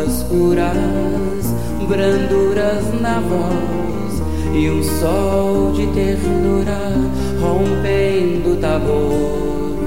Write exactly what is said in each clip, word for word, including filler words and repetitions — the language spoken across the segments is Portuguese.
puras, branduras na voz e um sol de ternura rompendo o tabor.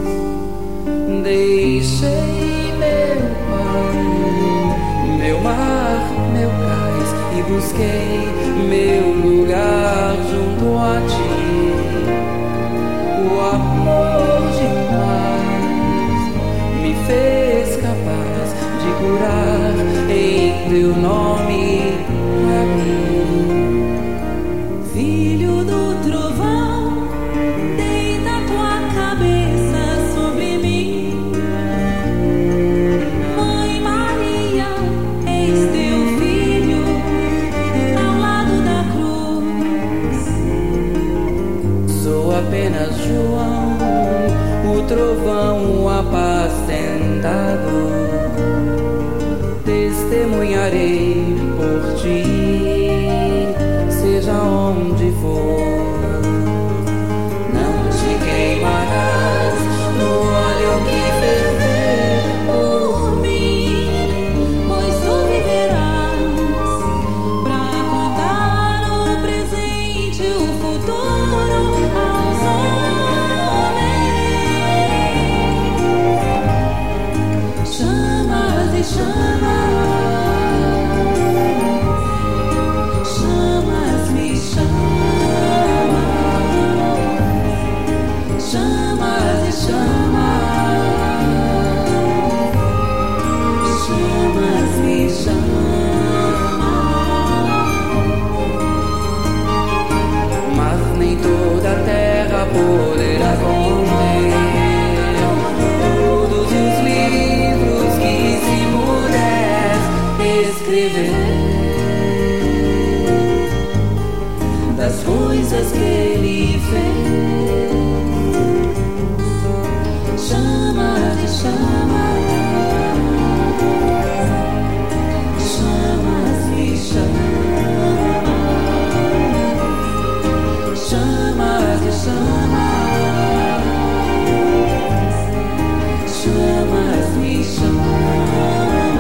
Deixei meu pai, meu mar, meu cais e busquei meu lugar junto a ti. O amor de paz me fez capaz de curar em teu nome a mim. Filho do trovão, deita tua cabeça sobre mim. Mãe Maria, eis teu filho ao lado da cruz. Sou apenas João, o trovão apacentado. Testemunharei por ti, seja onde for. Não te queimarás no óleo que ferver por mim, pois tu viverás pra contar o presente e o futuro aos homens. Chamas e chamas. Poderá conter todos os livros que se puder escrever das coisas que ele fez. Chamas e chamas, chamas e chamas, chamas e chamas. Chamas me chamam.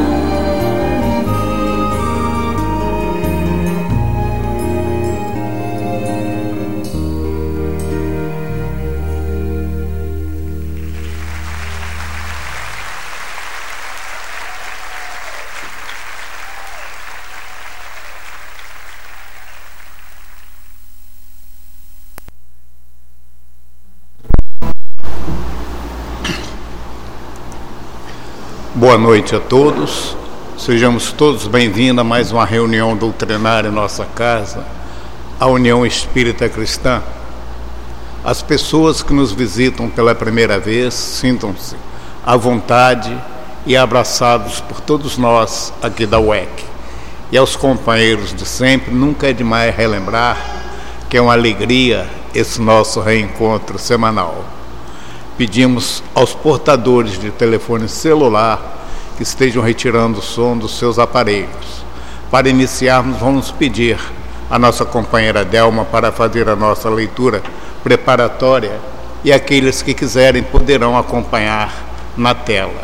Boa noite a todos, sejamos todos bem-vindos a mais uma reunião doutrinária em nossa casa, a União Espírita Cristã. As pessoas que nos visitam pela primeira vez, sintam-se à vontade e abraçados por todos nós aqui da U E C. E aos companheiros de sempre, nunca é demais relembrar que é uma alegria esse nosso reencontro semanal. Pedimos aos portadores de telefone celular que estejam retirando o som dos seus aparelhos. Para iniciarmos, vamos pedir a nossa companheira Delma para fazer a nossa leitura preparatória e aqueles que quiserem poderão acompanhar na tela.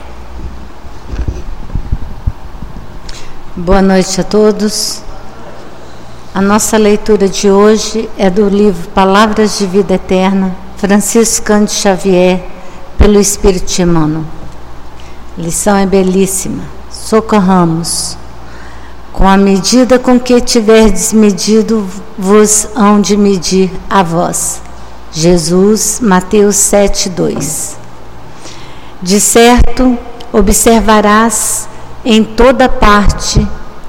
Boa noite a todos. A nossa leitura de hoje é do livro Palavras de Vida Eterna, Francisco Cândido Xavier, pelo Espírito Emmanuel. A lição é belíssima. Socorramos. Com a medida com que tiverdes medido, vos hão de medir a vós. Jesus, Mateus sete, dois. De certo, observarás em toda parte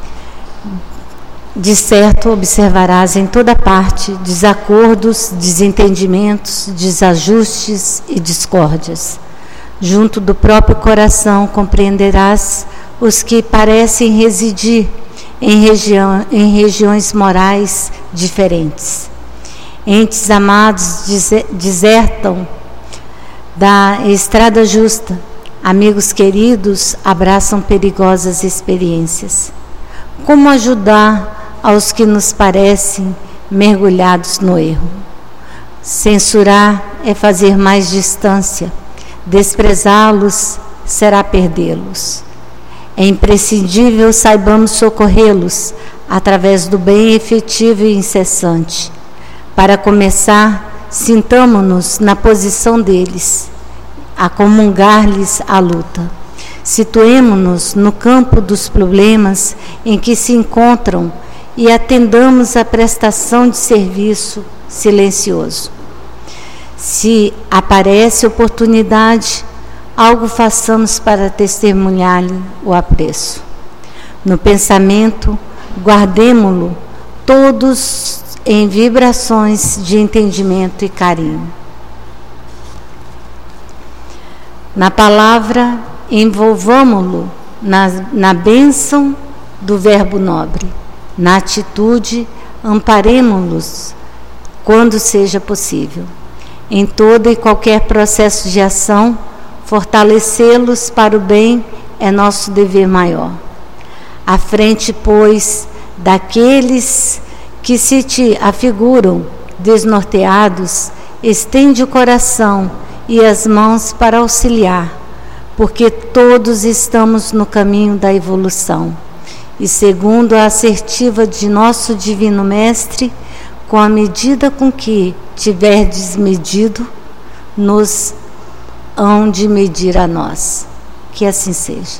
De certo, observarás em toda parte desacordos, desentendimentos, desajustes e discórdias. Junto do próprio coração compreenderás os que parecem residir em, região, em regiões morais diferentes. Entes amados desertam da estrada justa. Amigos queridos abraçam perigosas experiências. Como ajudar aos que nos parecem mergulhados no erro? Censurar é fazer mais distância, desprezá-los será perdê-los. É imprescindível saibamos socorrê-los através do bem efetivo e incessante. Para começar, sintamo-nos na posição deles, a comungar-lhes a luta. Situemo-nos no campo dos problemas em que se encontram e atendamos à prestação de serviço silencioso. Se aparece oportunidade, algo façamos para testemunhar-lhe o apreço. No pensamento, guardemo-lo todos em vibrações de entendimento e carinho. Na palavra, envolvamo-lo na, na bênção do verbo nobre. Na atitude, amparemo-los quando seja possível. Em todo e qualquer processo de ação, fortalecê-los para o bem é nosso dever maior. À frente, pois, daqueles que se te afiguram desnorteados, estende o coração e as mãos para auxiliar, porque todos estamos no caminho da evolução. E segundo a assertiva de nosso Divino Mestre, com a medida com que tiverdes medido, nos hão de medir a nós. Que assim seja.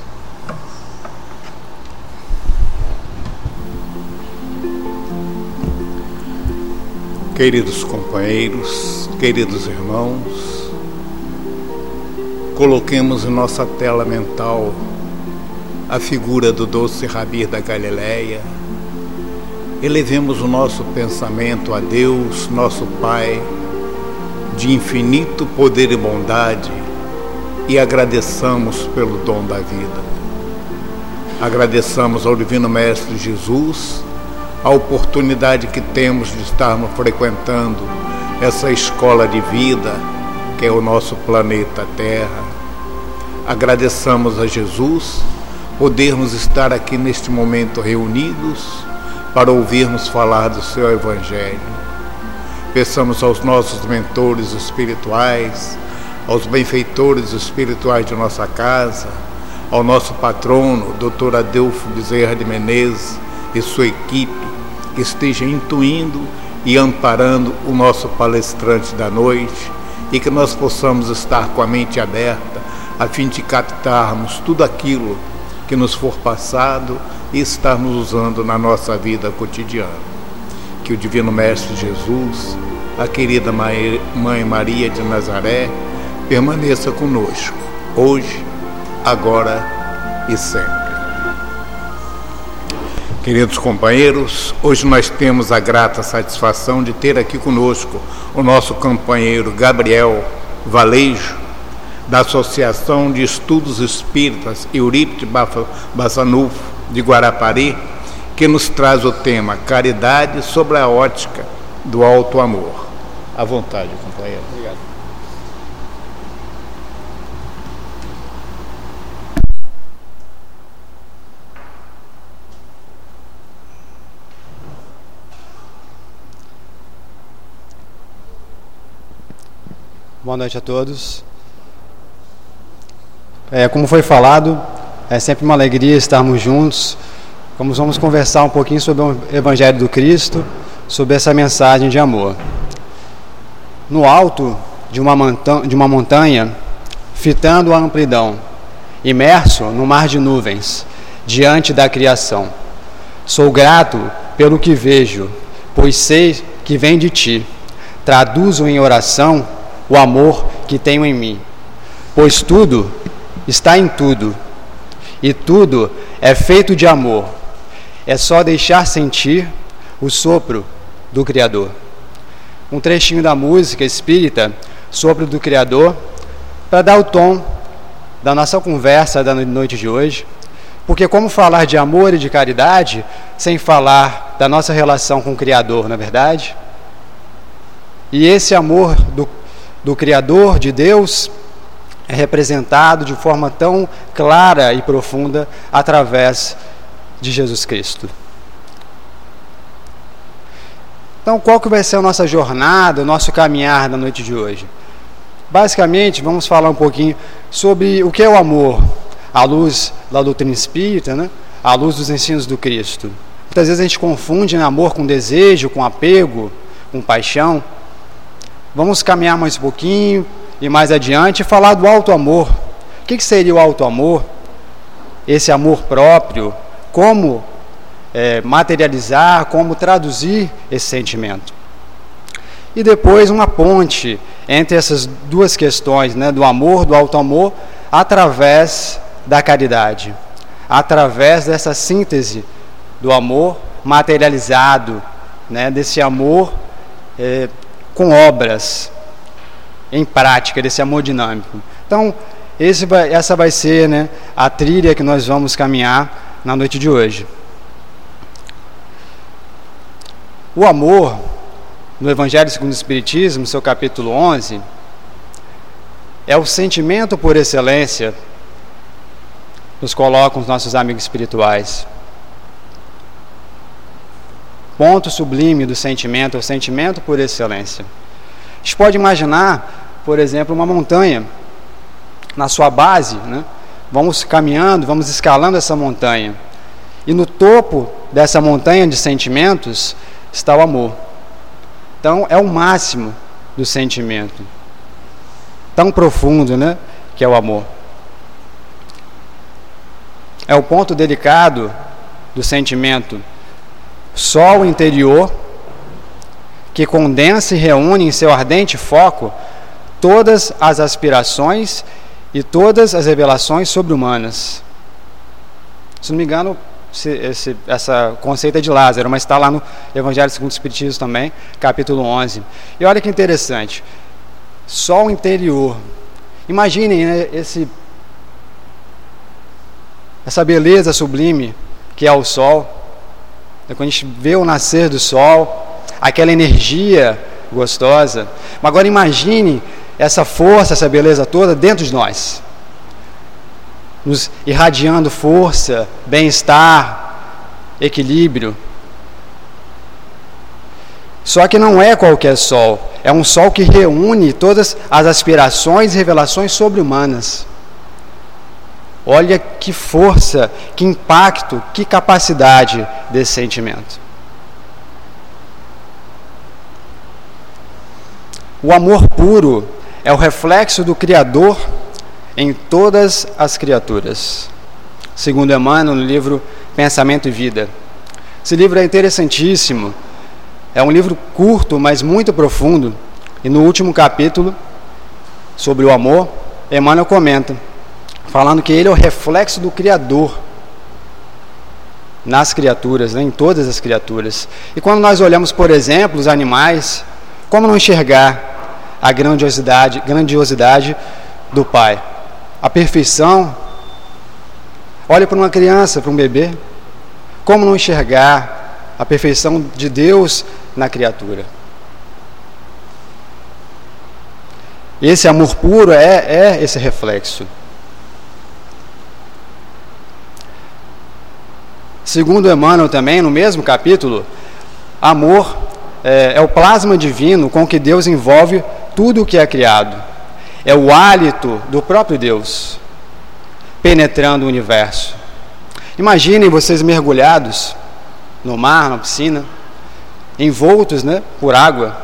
Queridos companheiros, queridos irmãos, coloquemos em nossa tela mental a figura do doce Rabi da Galileia. Elevemos o nosso pensamento a Deus, nosso Pai, de infinito poder e bondade, e agradeçamos pelo dom da vida. Agradeçamos ao Divino Mestre Jesus a oportunidade que temos de estarmos frequentando essa escola de vida, que é o nosso planeta Terra. Agradeçamos a Jesus podermos estar aqui neste momento reunidos para ouvirmos falar do seu Evangelho. Peçamos aos nossos mentores espirituais, aos benfeitores espirituais de nossa casa, ao nosso patrono, doutor Adelfo Bezerra de Menezes e sua equipe, que esteja intuindo e amparando o nosso palestrante da noite, e que nós possamos estar com a mente aberta a fim de captarmos tudo aquilo que nos for passado e estarmos usando na nossa vida cotidiana. Que o Divino Mestre Jesus, a querida Mãe Maria de Nazaré, permaneça conosco, hoje, agora e sempre. Queridos companheiros, hoje nós temos a grata satisfação de ter aqui conosco o nosso companheiro Gabriel Valejo, da Associação de Estudos Espíritas Eurípides Bassanufo de Guarapari, que nos traz o tema Caridade sobre a ótica do alto amor. À vontade, companheiro. Obrigado. Boa noite a todos. É, como foi falado, é sempre uma alegria estarmos juntos. Como vamos conversar um pouquinho sobre o Evangelho do Cristo, sobre essa mensagem de amor. No alto de uma, monta- de uma montanha, fitando a amplidão, imerso no mar de nuvens, diante da criação. Sou grato pelo que vejo, pois sei que vem de ti. Traduzo em oração o amor que tenho em mim, pois tudo está em tudo, e tudo é feito de amor. É só deixar sentir o sopro do Criador. Um trechinho da música espírita, Sopro do Criador, para dar o tom da nossa conversa da noite de hoje, porque como falar de amor e de caridade sem falar da nossa relação com o Criador, não é verdade? E esse amor do, do Criador, de Deus, é representado de forma tão clara e profunda através de Jesus Cristo. Então, qual que vai ser a nossa jornada, o nosso caminhar na noite de hoje? Basicamente, vamos falar um pouquinho sobre o que é o amor, à luz da doutrina espírita, né? À luz dos ensinos do Cristo. Muitas vezes a gente confunde, né, amor com desejo, com apego, com paixão. Vamos caminhar mais um pouquinho e mais adiante e falar do alto amor. O que seria o alto amor? Esse amor próprio, como é, materializar, como traduzir esse sentimento. E depois uma ponte entre essas duas questões, né, do amor, do alto amor, através da caridade, através dessa síntese do amor materializado, né, desse amor é, com obras em prática, desse amor dinâmico. Então, esse vai, essa vai ser, né, a trilha que nós vamos caminhar na noite de hoje. O amor, no Evangelho segundo o Espiritismo, seu capítulo onze, é o sentimento por excelência, nos colocam os nossos amigos espirituais. Ponto sublime do sentimento, é o sentimento por excelência. A gente pode imaginar, por exemplo, uma montanha. Na sua base, né, vamos caminhando, vamos escalando essa montanha. E no topo dessa montanha de sentimentos está o amor. Então, é o máximo do sentimento. Tão profundo, né, que é o amor. É o ponto delicado do sentimento. Sol interior que condensa e reúne em seu ardente foco todas as aspirações e todas as revelações sobre-humanas. Se não me engano, esse, esse essa conceito é de Lázaro, mas está lá no Evangelho segundo o Espiritismo também, capítulo onze. E olha que interessante, sol interior. Imaginem, né, esse, essa beleza sublime que é o sol. Quando a gente vê o nascer do sol, aquela energia gostosa. Mas agora imagine essa força, essa beleza toda dentro de nós, nos irradiando força, bem-estar, equilíbrio. Só que não é qualquer sol, é um sol que reúne todas as aspirações e revelações sobre-humanas. Olha que força, que impacto, que capacidade desse sentimento. O amor puro é o reflexo do Criador em todas as criaturas. Segundo Emmanuel, no livro Pensamento e Vida. Esse livro é interessantíssimo. É um livro curto, mas muito profundo. E no último capítulo, sobre o amor, Emmanuel comenta, falando que ele é o reflexo do Criador nas criaturas, né, em todas as criaturas. E quando nós olhamos, por exemplo, os animais, como não enxergar a grandiosidade, grandiosidade do Pai? A perfeição. Olha para uma criança, para um bebê. Como não enxergar a perfeição de Deus na criatura? Esse amor puro é, é esse reflexo. Segundo Emmanuel também, no mesmo capítulo, amor é, é o plasma divino com que Deus envolve tudo o que é criado. É o hálito do próprio Deus penetrando o universo. Imaginem vocês mergulhados no mar, na piscina, envoltos, né, por água.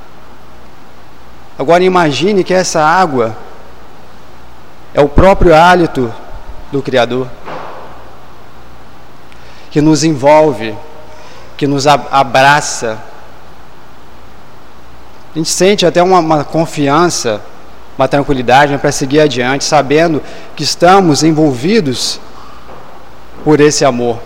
Agora imagine que essa água é o próprio hálito do Criador, que nos envolve, que nos abraça. A gente sente até uma, uma confiança, uma tranquilidade, né, para seguir adiante, sabendo que estamos envolvidos por esse amor.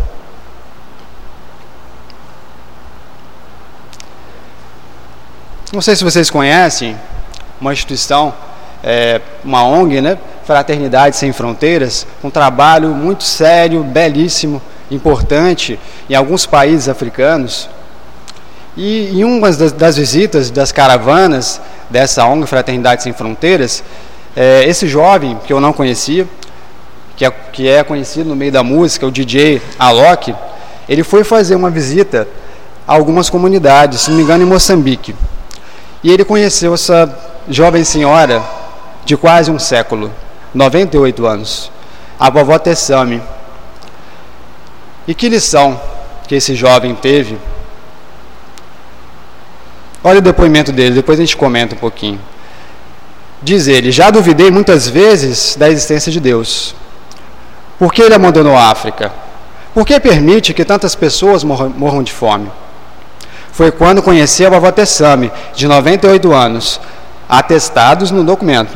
Não sei se vocês conhecem uma instituição, é, uma O N G, né, Fraternidade Sem Fronteiras, um trabalho muito sério, belíssimo, importante em alguns países africanos. E em uma das, das visitas das caravanas dessa O N G Fraternidade Sem Fronteiras, é, esse jovem que eu não conhecia, que é, que é conhecido no meio da música, o D J Alok, ele foi fazer uma visita a algumas comunidades, se não me engano em Moçambique, e ele conheceu essa jovem senhora de quase um século, noventa e oito anos. a vovó Tessame. E que lição que esse jovem teve? Olha o depoimento dele, depois a gente comenta um pouquinho. Diz ele: já duvidei muitas vezes da existência de Deus. Por que ele abandonou a África? Por que permite que tantas pessoas morram, morram de fome? Foi quando conheci a vovó Tessame, de noventa e oito anos, atestados no documento.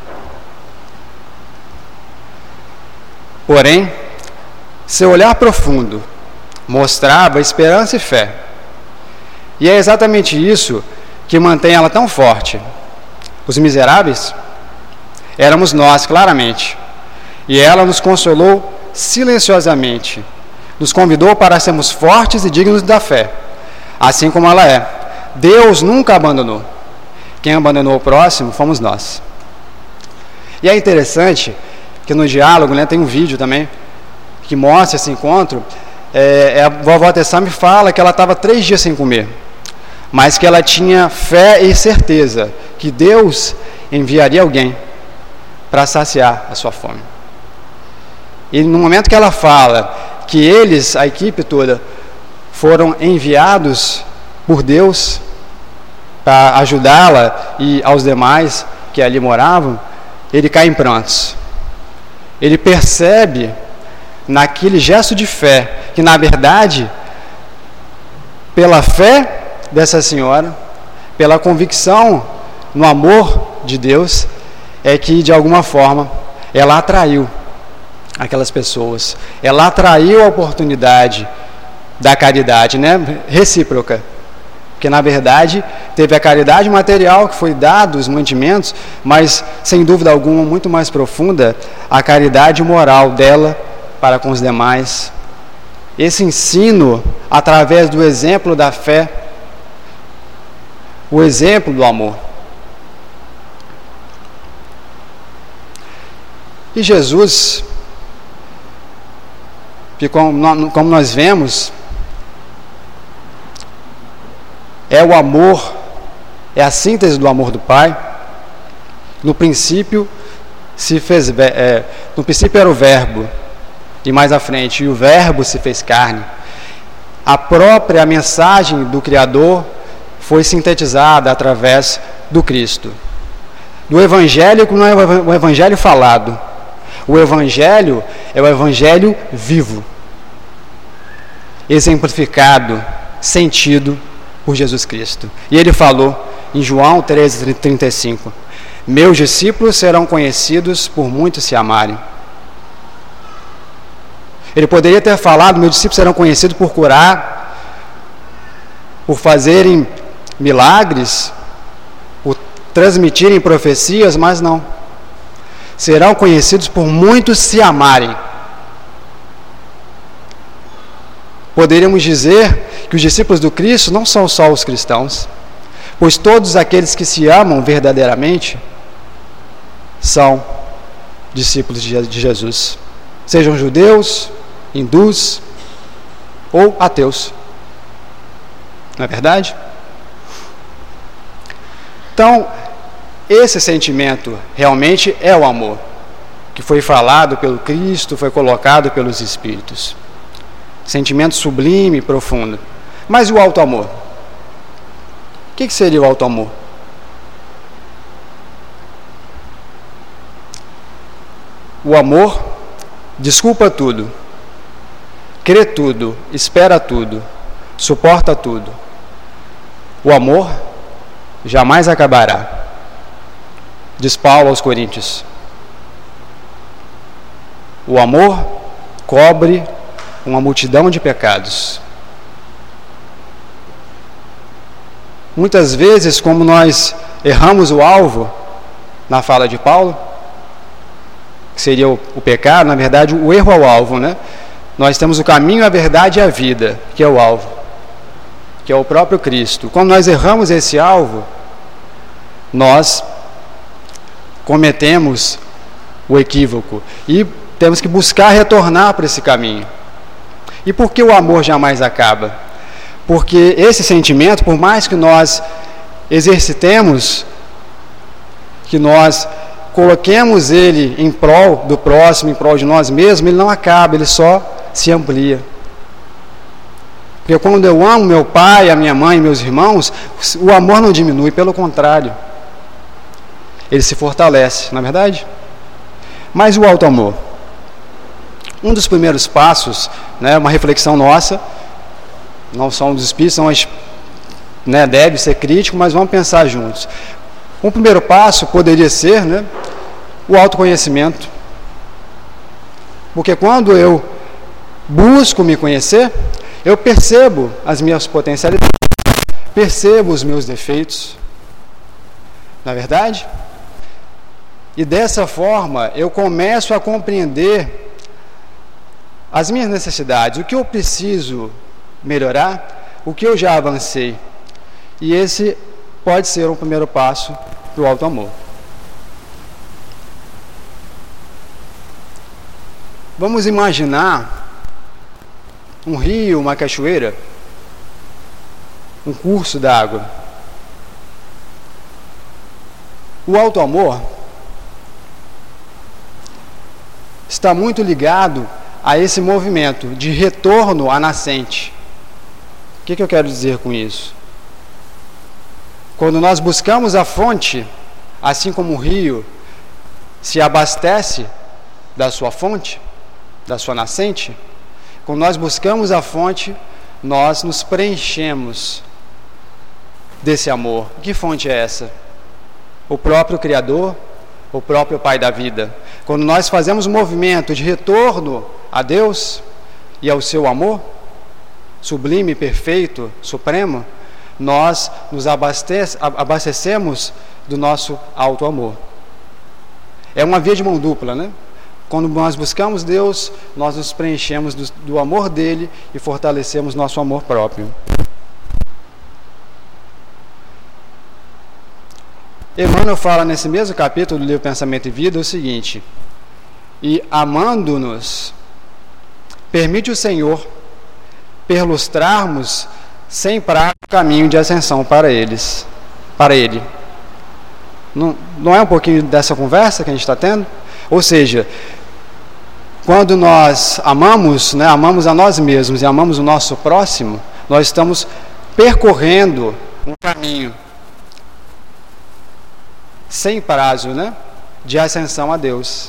Porém, seu olhar profundo mostrava esperança e fé. E é exatamente isso que mantém ela tão forte. Os miseráveis éramos nós, claramente. E ela nos consolou silenciosamente. Nos convidou para sermos fortes e dignos da fé, assim como ela é. Deus nunca abandonou. Quem abandonou o próximo fomos nós. E é interessante que no diálogo, né, tem um vídeo também que mostra esse encontro. É, a vovó Tessame fala que ela estava três dias sem comer, mas que ela tinha fé e certeza que Deus enviaria alguém para saciar a sua fome. E no momento que ela fala que eles, a equipe toda, foram enviados por Deus para ajudá-la e aos demais que ali moravam, ele cai em prantos. Ele percebe naquele gesto de fé que, na verdade, pela fé dessa senhora, pela convicção no amor de Deus, é que de alguma forma ela atraiu aquelas pessoas, ela atraiu a oportunidade da caridade, né, recíproca, porque na verdade teve a caridade material que foi dado, os mantimentos, mas sem dúvida alguma muito mais profunda, a caridade moral dela para com os demais. Esse ensino através do exemplo da fé, o exemplo do amor. E Jesus, que como nós vemos, é o amor, é a síntese do amor do Pai. No princípio se fez, é, no princípio era o Verbo, e mais à frente, e o Verbo se fez carne. A própria mensagem do Criador foi sintetizada através do Cristo. Do Evangelho, que não é o Evangelho falado. O Evangelho é o Evangelho vivo, exemplificado, sentido por Jesus Cristo. E ele falou em João treze, trinta e cinco: meus discípulos serão conhecidos por muitos se amarem. Ele poderia ter falado: meus discípulos serão conhecidos por curar, por fazerem milagres, por transmitirem profecias, mas não. Serão conhecidos por muitos se amarem. Poderíamos dizer que os discípulos do Cristo não são só os cristãos, pois todos aqueles que se amam verdadeiramente são discípulos de Jesus, sejam judeus, hindus ou ateus. Não é verdade? Então, esse sentimento realmente é o amor, que foi falado pelo Cristo, foi colocado pelos Espíritos. Sentimento sublime e profundo. Mas e o alto amor? O que seria o alto amor? O amor desculpa tudo, crê tudo, espera tudo, suporta tudo. O amor jamais acabará. Diz Paulo aos Coríntios: o amor cobre uma multidão de pecados. Muitas vezes, como nós erramos o alvo na fala de Paulo, que seria o, o pecado, na verdade o erro ao alvo, né? Nós temos o caminho, a verdade e a vida, que é o alvo, que é o próprio Cristo. Quando nós erramos esse alvo, nós cometemos o equívoco e temos que buscar retornar para esse caminho. E por que o amor jamais acaba? Porque esse sentimento, por mais que nós exercitemos, que nós coloquemos ele em prol do próximo, em prol de nós mesmos, ele não acaba, ele só se amplia. Porque quando eu amo meu pai, a minha mãe, meus irmãos, o amor não diminui, pelo contrário, ele se fortalece, não é verdade? Mas o alto amor, um dos primeiros passos, né, uma reflexão nossa, não somos espíritos, são as, né, deve ser crítico, mas vamos pensar juntos. Um primeiro passo poderia ser, né, o autoconhecimento, porque quando eu busco me conhecer, eu percebo as minhas potencialidades, percebo os meus defeitos, não é verdade? E dessa forma eu começo a compreender as minhas necessidades, o que eu preciso melhorar, o que eu já avancei. E esse pode ser um primeiro passo para o alto amor. Vamos imaginar um rio, uma cachoeira, um curso d'água. O alto amor está muito ligado a esse movimento de retorno à nascente. O que, que eu quero dizer com isso? Quando nós buscamos a fonte, assim como o rio se abastece da sua fonte, da sua nascente, quando nós buscamos a fonte, nós nos preenchemos desse amor. Que fonte é essa? O próprio Criador, o próprio Pai da vida. Quando nós fazemos um movimento de retorno a Deus e ao seu amor, sublime, perfeito, supremo, nós nos abastece, abastecemos do nosso alto amor. É uma via de mão dupla, né? Quando nós buscamos Deus, nós nos preenchemos do, do amor dele e fortalecemos nosso amor próprio. Emmanuel fala nesse mesmo capítulo do livro Pensamento e Vida o seguinte: e amando-nos, permite o Senhor perlustrarmos sem prazo o caminho de ascensão para eles, para ele. Não, não é um pouquinho dessa conversa que a gente está tendo? Ou seja, quando nós amamos, né, amamos a nós mesmos e amamos o nosso próximo, nós estamos percorrendo um caminho sem prazo, né, de ascensão a Deus.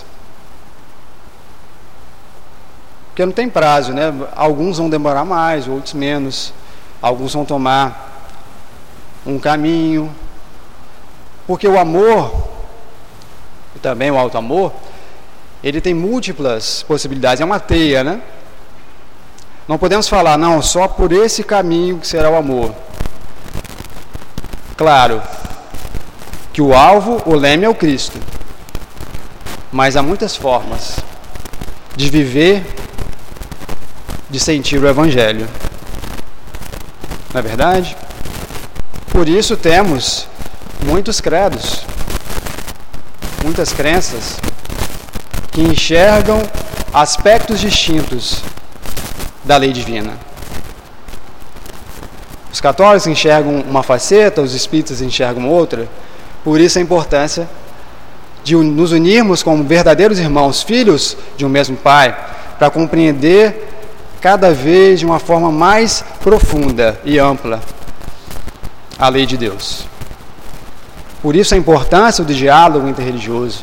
Porque não tem prazo, né? Alguns vão demorar mais, outros menos. Alguns vão tomar um caminho. Porque o amor, e também o alto amor, ele tem múltiplas possibilidades, é uma teia, né? Não podemos falar, não, só por esse caminho que será o amor. Claro que o alvo, o leme é o Cristo, mas há muitas formas de viver, de sentir o Evangelho, não é verdade? Por isso temos muitos credos, muitas crenças que enxergam aspectos distintos da lei divina. Os católicos enxergam uma faceta, os espíritas enxergam outra. Por isso a importância de nos unirmos como verdadeiros irmãos, filhos de um mesmo Pai, para compreender cada vez de uma forma mais profunda e ampla a lei de Deus. Por isso a importância do diálogo interreligioso.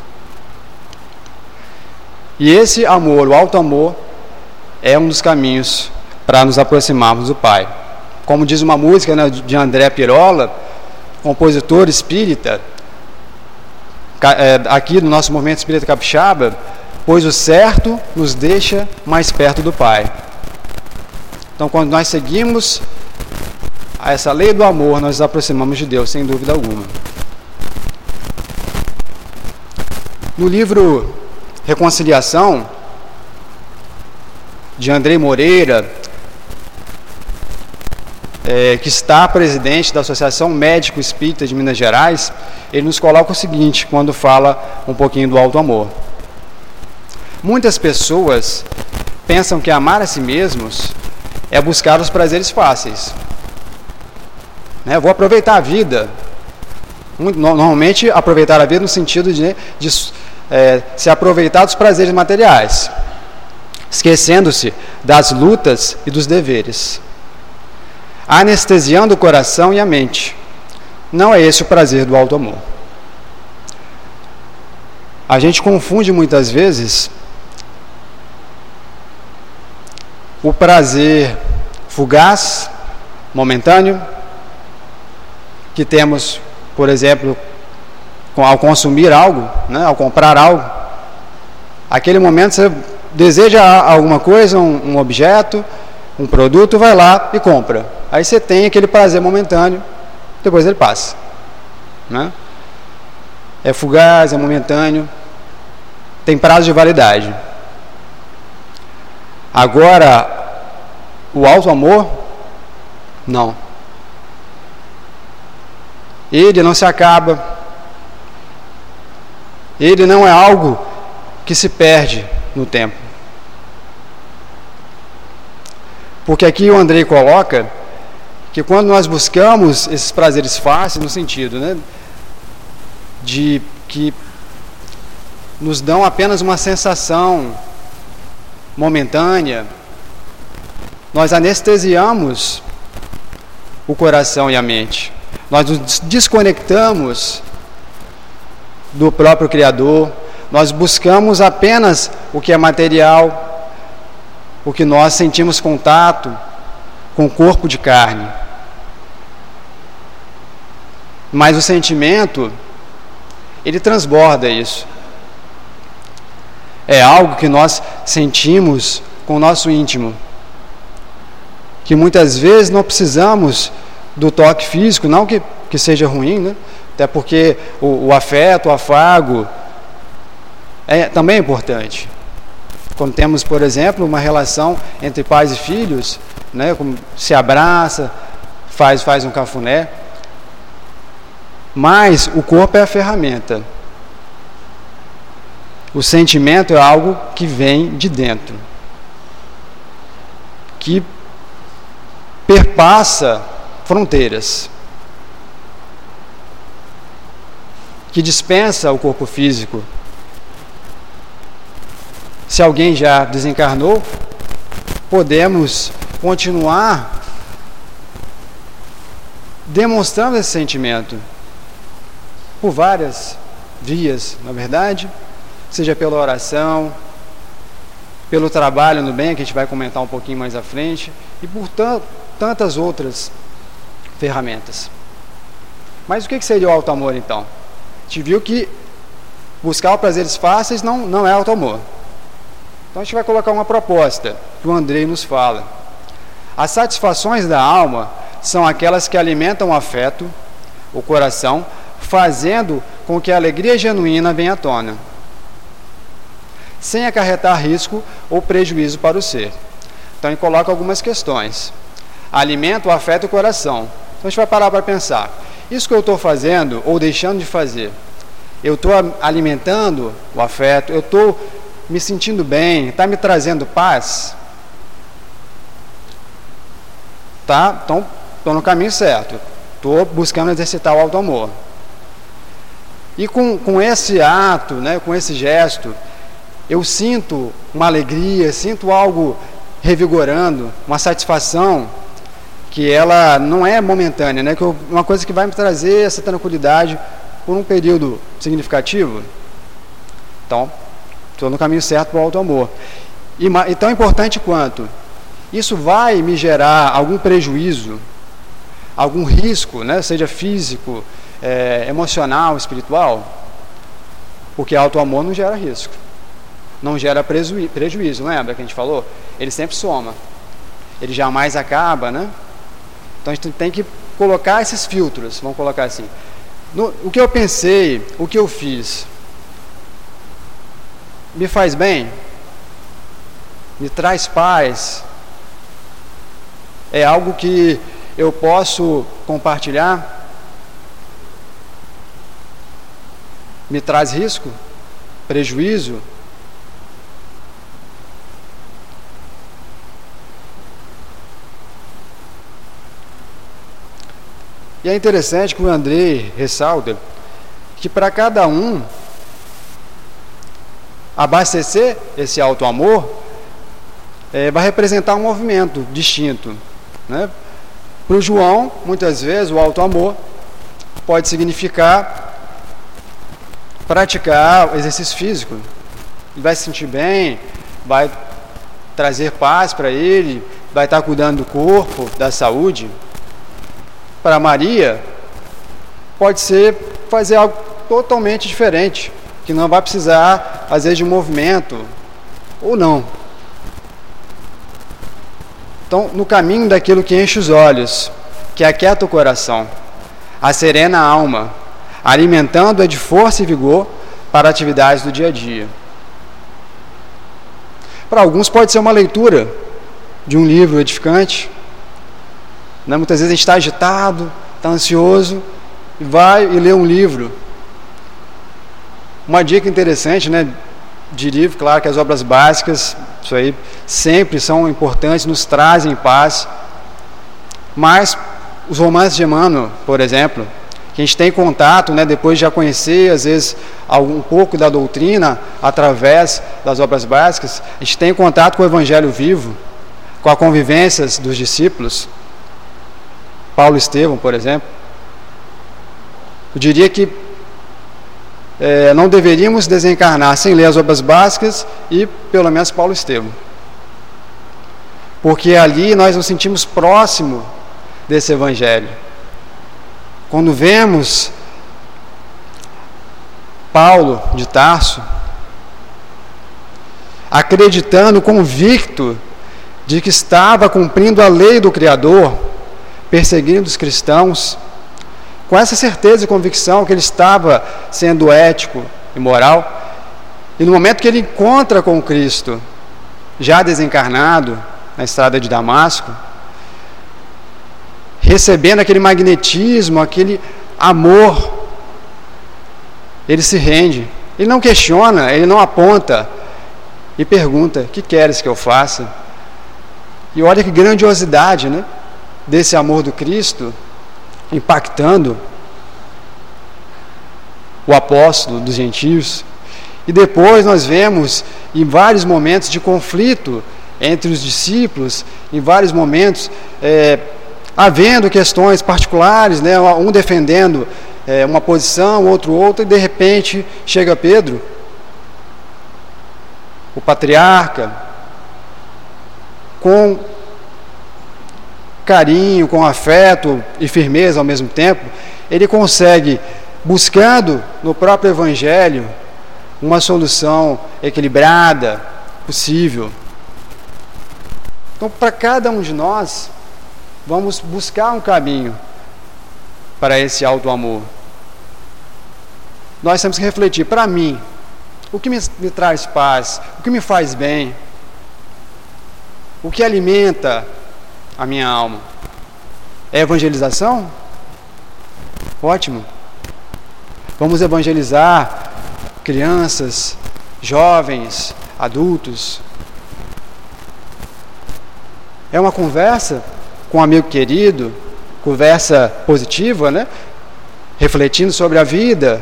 E esse amor, o alto amor, é um dos caminhos para nos aproximarmos do Pai. Como diz uma música, né, de André Pirola, compositor espírita, aqui no nosso movimento espírita capixaba, pois o certo nos deixa mais perto do Pai. Então, quando nós seguimos essa lei do amor, nós nos aproximamos de Deus, sem dúvida alguma. No livro Reconciliação, de Andrei Moreira, é, que está presidente da Associação Médico Espírita de Minas Gerais, ele nos coloca o seguinte, quando fala um pouquinho do alto amor. Muitas pessoas pensam que amar a si mesmos é buscar os prazeres fáceis. Né? Vou aproveitar a vida, Muito, normalmente, aproveitar a vida no sentido de, de é, se aproveitar dos prazeres materiais, esquecendo-se das lutas e dos deveres, anestesiando o coração e a mente. Não é esse o prazer do alto amor. A gente confunde muitas vezes o prazer fugaz, momentâneo, que temos, por exemplo, ao consumir algo, né, ao comprar algo. Aquele momento você deseja alguma coisa, um, um objeto, um produto, vai lá e compra. Aí você tem aquele prazer momentâneo, depois ele passa, né? É fugaz, é momentâneo, tem prazo de validade. Agora, o alto amor, não. Ele não se acaba. Ele não é algo que se perde no tempo. Porque aqui o Andrei coloca que quando nós buscamos esses prazeres fáceis, no sentido, né, de que nos dão apenas uma sensação momentânea, nós anestesiamos o coração e a mente. Nós nos desconectamos do próprio Criador. Nós buscamos apenas o que é material, o que nós sentimos contato com o corpo de carne. Mas o sentimento, ele transborda isso. É algo que nós sentimos com o nosso íntimo, que muitas vezes não precisamos do toque físico, não que, que seja ruim, né? Até porque o, o afeto, o afago é também é importante. Quando temos, por exemplo, uma relação entre pais e filhos, né, como se abraça, faz, faz um cafuné, mas o corpo é a ferramenta. O sentimento é algo que vem de dentro, que perpassa fronteiras, que dispensa o corpo físico. Se alguém já desencarnou, podemos continuar demonstrando esse sentimento por várias vias, na verdade, seja pela oração, pelo trabalho no bem, que a gente vai comentar um pouquinho mais à frente, e por tantas outras ferramentas. Mas o que seria o alto amor, então? A gente viu que buscar prazeres fáceis não, não é alto amor. Então a gente vai colocar uma proposta que o Andrei nos fala. As satisfações da alma são aquelas que alimentam o afeto, o coração, fazendo com que a alegria genuína venha à tona, sem acarretar risco ou prejuízo para o ser. Então ele coloca algumas questões. Alimenta o afeto e o coração. Então a gente vai parar para pensar. Isso que eu estou fazendo ou deixando de fazer, eu estou alimentando o afeto, eu estou me sentindo bem, está me trazendo paz? Tá? Então, estou no caminho certo. Estou buscando exercitar o alto amor. E com, com esse ato, né, com esse gesto, eu sinto uma alegria, sinto algo revigorando, uma satisfação que ela não é momentânea, né, que eu, uma coisa que vai me trazer essa tranquilidade por um período significativo. Então, estou no caminho certo para o alto amor. E, e tão importante quanto, isso vai me gerar algum prejuízo, algum risco, né, seja físico, é, emocional, espiritual? Porque alto amor não gera risco, não gera preju, prejuízo, lembra que a gente falou? Ele sempre soma, ele jamais acaba, né? Então a gente tem que colocar esses filtros, vamos colocar assim. No, o que eu pensei, o que eu fiz, me faz bem? Me traz paz? É algo que eu posso compartilhar? Me traz risco? Prejuízo? E é interessante que o Andrei ressalta que para cada um abastecer esse alto amor é, vai representar um movimento distinto, né? Para o João, muitas vezes, o alto amor pode significar praticar exercício físico. Ele vai se sentir bem, vai trazer paz para ele, vai estar cuidando do corpo, da saúde. Para Maria, pode ser fazer algo totalmente diferente, que não vai precisar, às vezes, de um movimento, ou não. Então, no caminho daquilo que enche os olhos, que aquieta o coração, acerena a alma, alimentando-a de força e vigor para atividades do dia a dia. Para alguns pode ser uma leitura de um livro edificante, né? Muitas vezes a gente está agitado, está ansioso, e vai e lê um livro. Uma dica interessante, né, de livro, claro que as obras básicas, isso aí sempre são importantes, nos trazem paz, mas os romances de Emmanuel, por exemplo, que a gente tem contato, né, depois de já conhecer, às vezes, um pouco da doutrina, através das obras básicas, a gente tem contato com o Evangelho vivo, com a convivência dos discípulos, Paulo Estevão, por exemplo. Eu diria que é, não deveríamos desencarnar sem ler as obras básicas e, pelo menos, Paulo Estevão. Porque ali nós nos sentimos próximos desse Evangelho. Quando vemos Paulo de Tarso acreditando, convicto de que estava cumprindo a lei do Criador, perseguindo os cristãos, com essa certeza e convicção que ele estava sendo ético e moral, e no momento que ele encontra com Cristo, já desencarnado, na estrada de Damasco, recebendo aquele magnetismo, aquele amor, ele se rende, ele não questiona, ele não aponta, e pergunta: o que queres que eu faça? E olha que grandiosidade, né, desse amor do Cristo, impactando o apóstolo dos gentios. E depois nós vemos em vários momentos de conflito entre os discípulos, em vários momentos é, havendo questões particulares, né, um defendendo é, uma posição, outro outra, e de repente chega Pedro, o patriarca, com carinho, com afeto e firmeza ao mesmo tempo, ele consegue, buscando no próprio Evangelho, uma solução equilibrada, possível. Então, para cada um de nós, vamos buscar um caminho para esse alto amor. Nós temos que refletir: para mim, o que me, me traz paz, o que me faz bem, o que alimenta a minha alma? É evangelização? Ótimo. Vamos evangelizar crianças, jovens, adultos. É uma conversa com um amigo querido, conversa positiva, né? Refletindo sobre a vida,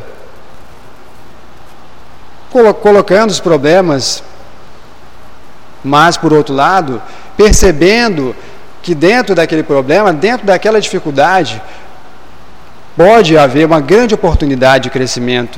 colocando os problemas, mas, por outro lado, percebendo que dentro daquele problema, dentro daquela dificuldade, pode haver uma grande oportunidade de crescimento.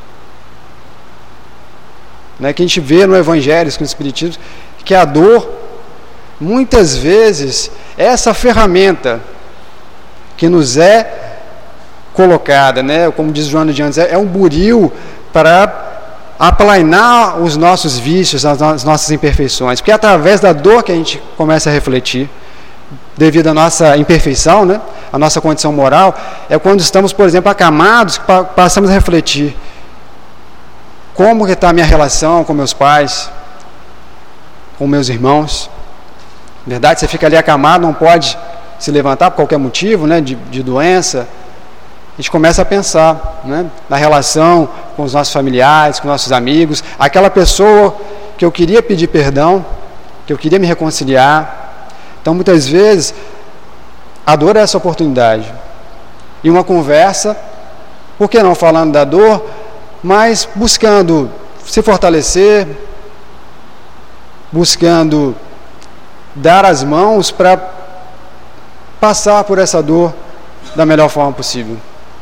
Né, que a gente vê no Evangelho, no Espiritismo, que a dor, muitas vezes, é essa ferramenta que nos é colocada, né, como diz Joana de Andes, é um buril para aplainar os nossos vícios, as nossas imperfeições, porque é através da dor que a gente começa a refletir, devido à nossa imperfeição, né, a nossa condição moral, é quando estamos, por exemplo, acamados, que passamos a refletir: como está a minha relação com meus pais, com meus irmãos? Na verdade, você fica ali acamado, não pode se levantar por qualquer motivo, né, de, de doença. A gente começa a pensar, né, na relação com os nossos familiares, com nossos amigos, aquela pessoa que eu queria pedir perdão, que eu queria me reconciliar. Então, muitas vezes, a dor é essa oportunidade. em uma conversa, por que não falando da dor, mas buscando se fortalecer, buscando dar as mãos para passar por essa dor da melhor forma possível.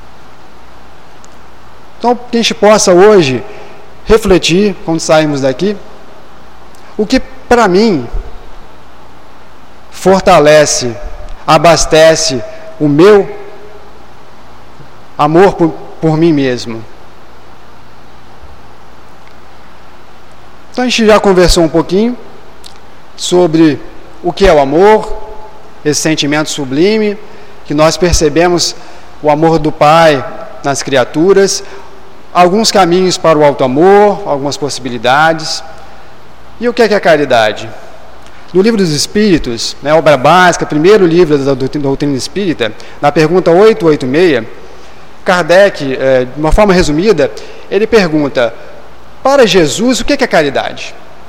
Então, que a gente possa hoje refletir, quando sairmos daqui, o que para mim fortalece, abastece o meu amor por, por mim mesmo. Então a gente já conversou um pouquinho sobre o que é o amor, esse sentimento sublime, que nós percebemos o amor do Pai nas criaturas, alguns caminhos para o alto amor, algumas possibilidades. E o que é, que é a caridade? No Livro dos Espíritos, né, obra básica, primeiro livro da doutrina espírita, na pergunta oitocentos e oitenta e seis, Kardec, é, de uma forma resumida, ele pergunta: para Jesus, o que é, que é caridade?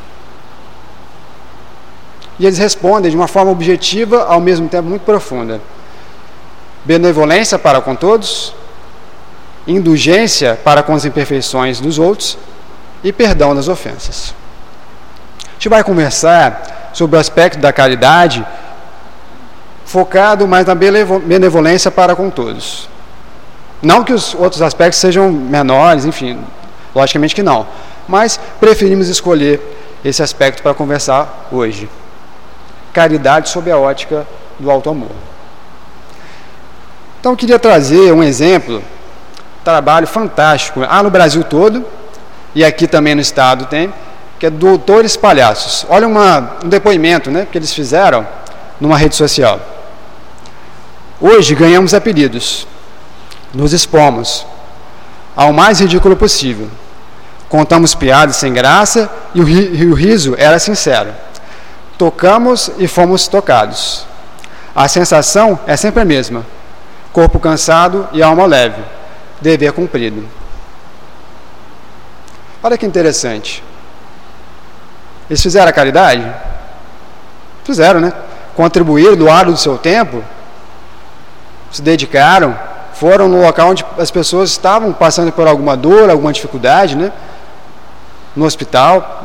E eles respondem de uma forma objetiva, ao mesmo tempo muito profunda: benevolência para com todos, indulgência para com as imperfeições dos outros e perdão das ofensas. A gente vai conversar sobre o aspecto da caridade focado mais na benevolência para com todos. Não que os outros aspectos sejam menores, enfim, logicamente que não, mas preferimos escolher esse aspecto para conversar hoje. Caridade sob a ótica do alto amor. Então eu queria trazer um exemplo, trabalho fantástico, ah, no Brasil todo, e aqui também no estado tem, que é Doutores Palhaços. Olha uma, um depoimento, né, que eles fizeram numa rede social. Hoje ganhamos apelidos, nos expomos ao mais ridículo possível. Contamos piadas sem graça e o, ri, e o riso era sincero. Tocamos e fomos tocados. A sensação é sempre a mesma: corpo cansado e alma leve, dever cumprido. Olha que interessante. Eles fizeram a caridade? Fizeram, né? Contribuíram, doaram do seu tempo, se dedicaram, foram no local onde as pessoas estavam passando por alguma dor, alguma dificuldade, né? No hospital.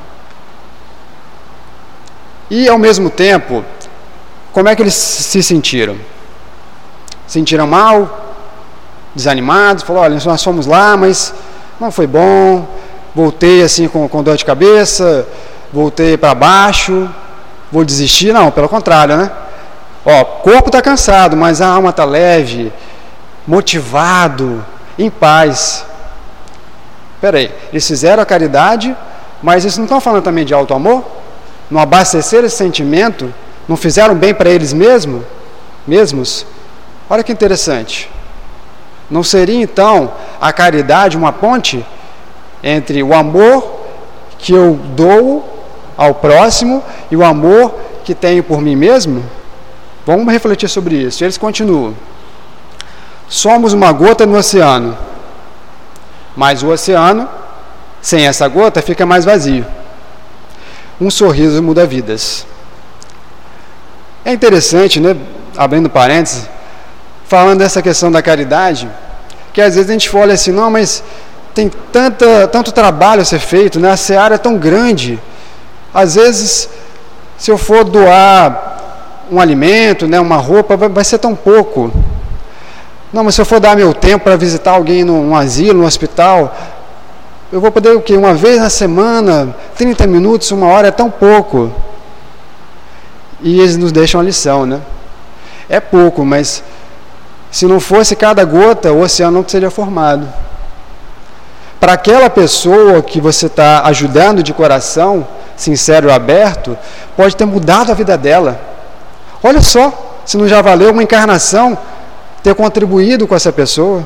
E, ao mesmo tempo, como é que eles se sentiram? Sentiram mal? Desanimados? Falaram: olha, nós fomos lá, mas não foi bom, voltei assim com, com dor de cabeça, voltei para baixo, vou desistir? Não, pelo contrário, né? Ó, o corpo está cansado, mas a alma está leve, motivado, em paz. Espera aí, eles fizeram a caridade, mas eles não estão falando também de alto amor? Não abasteceram esse sentimento? Não fizeram bem para eles mesmos? mesmos? Olha que interessante. Não seria então a caridade uma ponte entre o amor que eu dou ao próximo e o amor que tenho por mim mesmo? Vamos refletir sobre isso. Eles continuam: somos uma gota no oceano, mas o oceano, sem essa gota, fica mais vazio. Um sorriso muda vidas. É interessante, né? Abrindo parênteses, falando dessa questão da caridade, que às vezes a gente olha assim: não, mas tem tanta, tanto trabalho a ser feito, né? A seara é tão grande. Às vezes, se eu for doar um alimento, né, uma roupa, vai, vai ser tão pouco. Não, mas se eu for dar meu tempo para visitar alguém num asilo, num hospital, eu vou poder o quê? Uma vez na semana, trinta minutos, uma hora, é tão pouco. E eles nos deixam a lição, né? É pouco, mas se não fosse cada gota, o oceano não seria formado. Para aquela pessoa que você está ajudando de coração, sincero e aberto, pode ter mudado a vida dela. Olha só, se não já valeu uma encarnação ter contribuído com essa pessoa.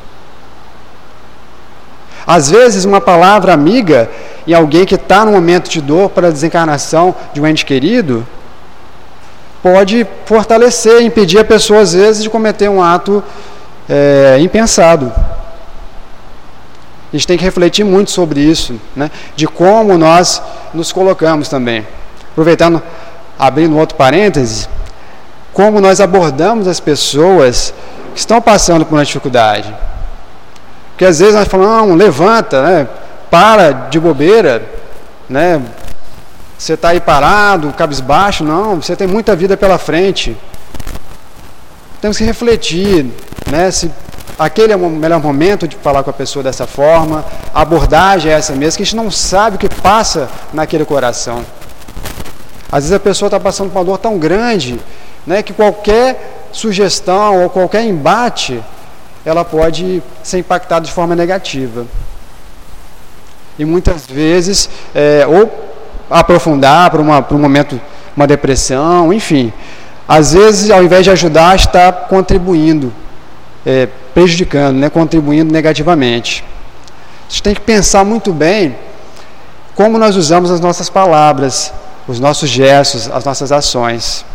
Às vezes, uma palavra amiga em alguém que está no momento de dor para a desencarnação de um ente querido pode fortalecer, impedir a pessoa, às vezes, de cometer um ato é, impensado. A gente tem que refletir muito sobre isso, né? De como nós nos colocamos também. Aproveitando, abrindo outro parêntese, como nós abordamos as pessoas que estão passando por uma dificuldade. Porque às vezes nós falamos, não, levanta, né? Para de bobeira, né? Você está aí parado, cabisbaixo, não, você tem muita vida pela frente. Temos que refletir, né? Se aquele é o melhor momento de falar com a pessoa dessa forma, a abordagem é essa mesmo, que a gente não sabe o que passa naquele coração. Às vezes a pessoa está passando por uma dor tão grande, né, que qualquer sugestão ou qualquer embate, ela pode ser impactada de forma negativa. E muitas vezes, é, ou aprofundar para um momento, uma depressão, enfim. Às vezes, ao invés de ajudar, está contribuindo, é, prejudicando, né, contribuindo negativamente. A gente tem que pensar muito bem como nós usamos as nossas palavras, os nossos gestos, as nossas ações.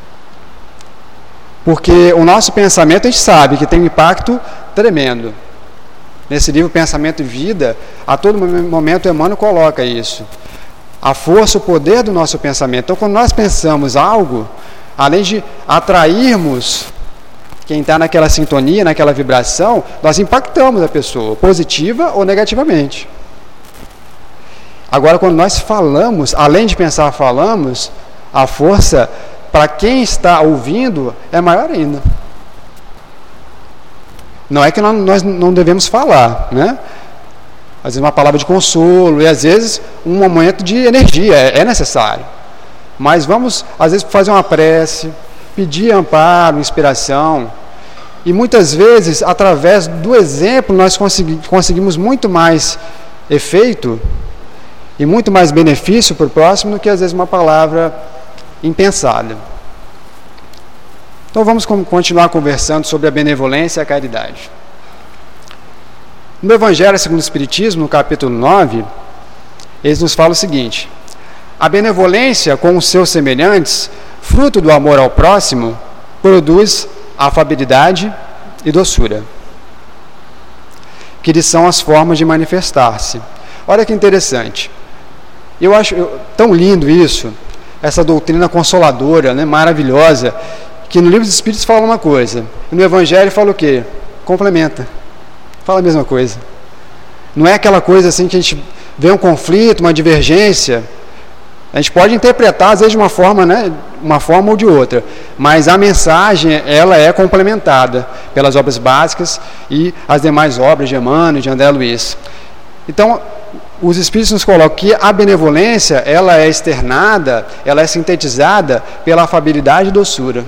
Porque o nosso pensamento, a gente sabe que tem um impacto tremendo. Nesse livro Pensamento e Vida, a todo momento Emmanuel coloca isso. A força, o poder do nosso pensamento. Então, quando nós pensamos algo, além de atrairmos quem está naquela sintonia, naquela vibração, nós impactamos a pessoa, positiva ou negativamente. Agora, quando nós falamos, além de pensar, falamos, a força para quem está ouvindo é maior ainda. Não é que nós não devemos falar, né? Às vezes uma palavra de consolo, e às vezes um momento de energia, é necessário. Mas vamos, às vezes, fazer uma prece, pedir amparo, inspiração. E muitas vezes, através do exemplo, nós consegui, conseguimos muito mais efeito e muito mais benefício para o próximo do que, às vezes, uma palavra impensada. Então vamos continuar conversando sobre a benevolência e a caridade. No Evangelho segundo o Espiritismo, no capítulo nove, eles nos falam o seguinte: a benevolência com os seus semelhantes, fruto do amor ao próximo, produz afabilidade e doçura, que são as formas de manifestar-se. Olha que interessante. Eu acho eu, tão lindo isso, essa doutrina consoladora, né, maravilhosa, que no Livro dos Espíritos fala uma coisa, e no Evangelho fala o quê? Complementa. Fala a mesma coisa. Não é aquela coisa assim que a gente vê um conflito, uma divergência. A gente pode interpretar, às vezes, de uma forma, né, uma forma ou de outra, mas a mensagem, ela é complementada pelas obras básicas e as demais obras de Emmanuel e de André Luiz. Então, os Espíritos nos colocam que a benevolência, ela é externada, ela é sintetizada pela afabilidade e doçura.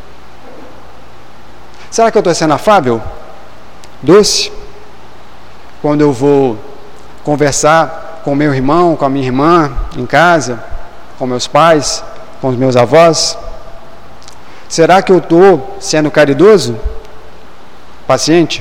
Será que eu estou sendo afável? Doce? Quando eu vou conversar com meu irmão, com a minha irmã em casa, com meus pais, com os meus avós? Será que eu estou sendo caridoso? Paciente?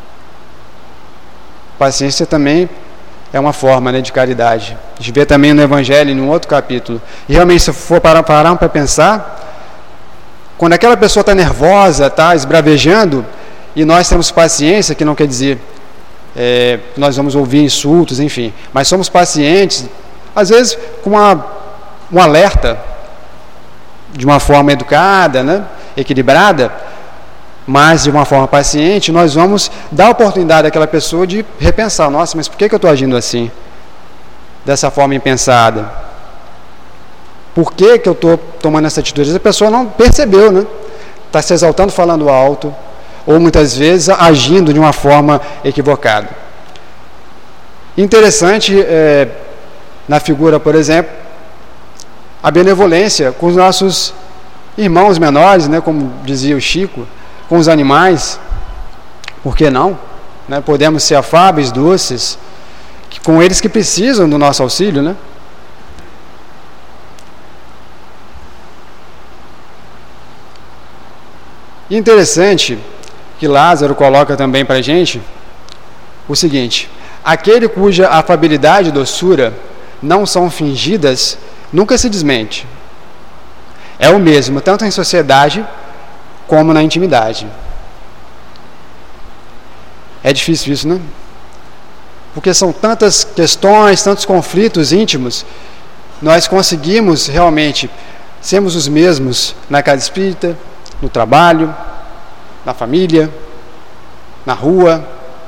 Paciência também é uma forma, né, de caridade. A gente vê também no Evangelho, em um outro capítulo. E realmente, se for parar, parar para pensar, quando aquela pessoa está nervosa, está esbravejando, e nós temos paciência, que não quer dizer é, que nós vamos ouvir insultos, enfim, mas somos pacientes, às vezes com uma, um alerta, de uma forma educada, né, equilibrada, mas de uma forma paciente, nós vamos dar a oportunidade àquela pessoa de repensar: nossa, mas por que, que eu estou agindo assim? Dessa forma impensada? Por que, que eu estou tomando essa atitude? A pessoa não percebeu, né? Está se exaltando falando alto, ou muitas vezes agindo de uma forma equivocada. Interessante, é, na figura, por exemplo, a benevolência com os nossos irmãos menores, né, como dizia o Chico, com os animais. Por que não? Né, podemos ser afáveis, doces, que, com eles que precisam do nosso auxílio, né? E interessante que Lázaro coloca também para a gente o seguinte: aquele cuja afabilidade e doçura não são fingidas, nunca se desmente. É o mesmo, tanto em sociedade como na intimidade. É difícil isso, né? Porque são tantas questões, tantos conflitos íntimos. Nós conseguimos realmente sermos os mesmos na casa espírita, no trabalho, na família, na rua,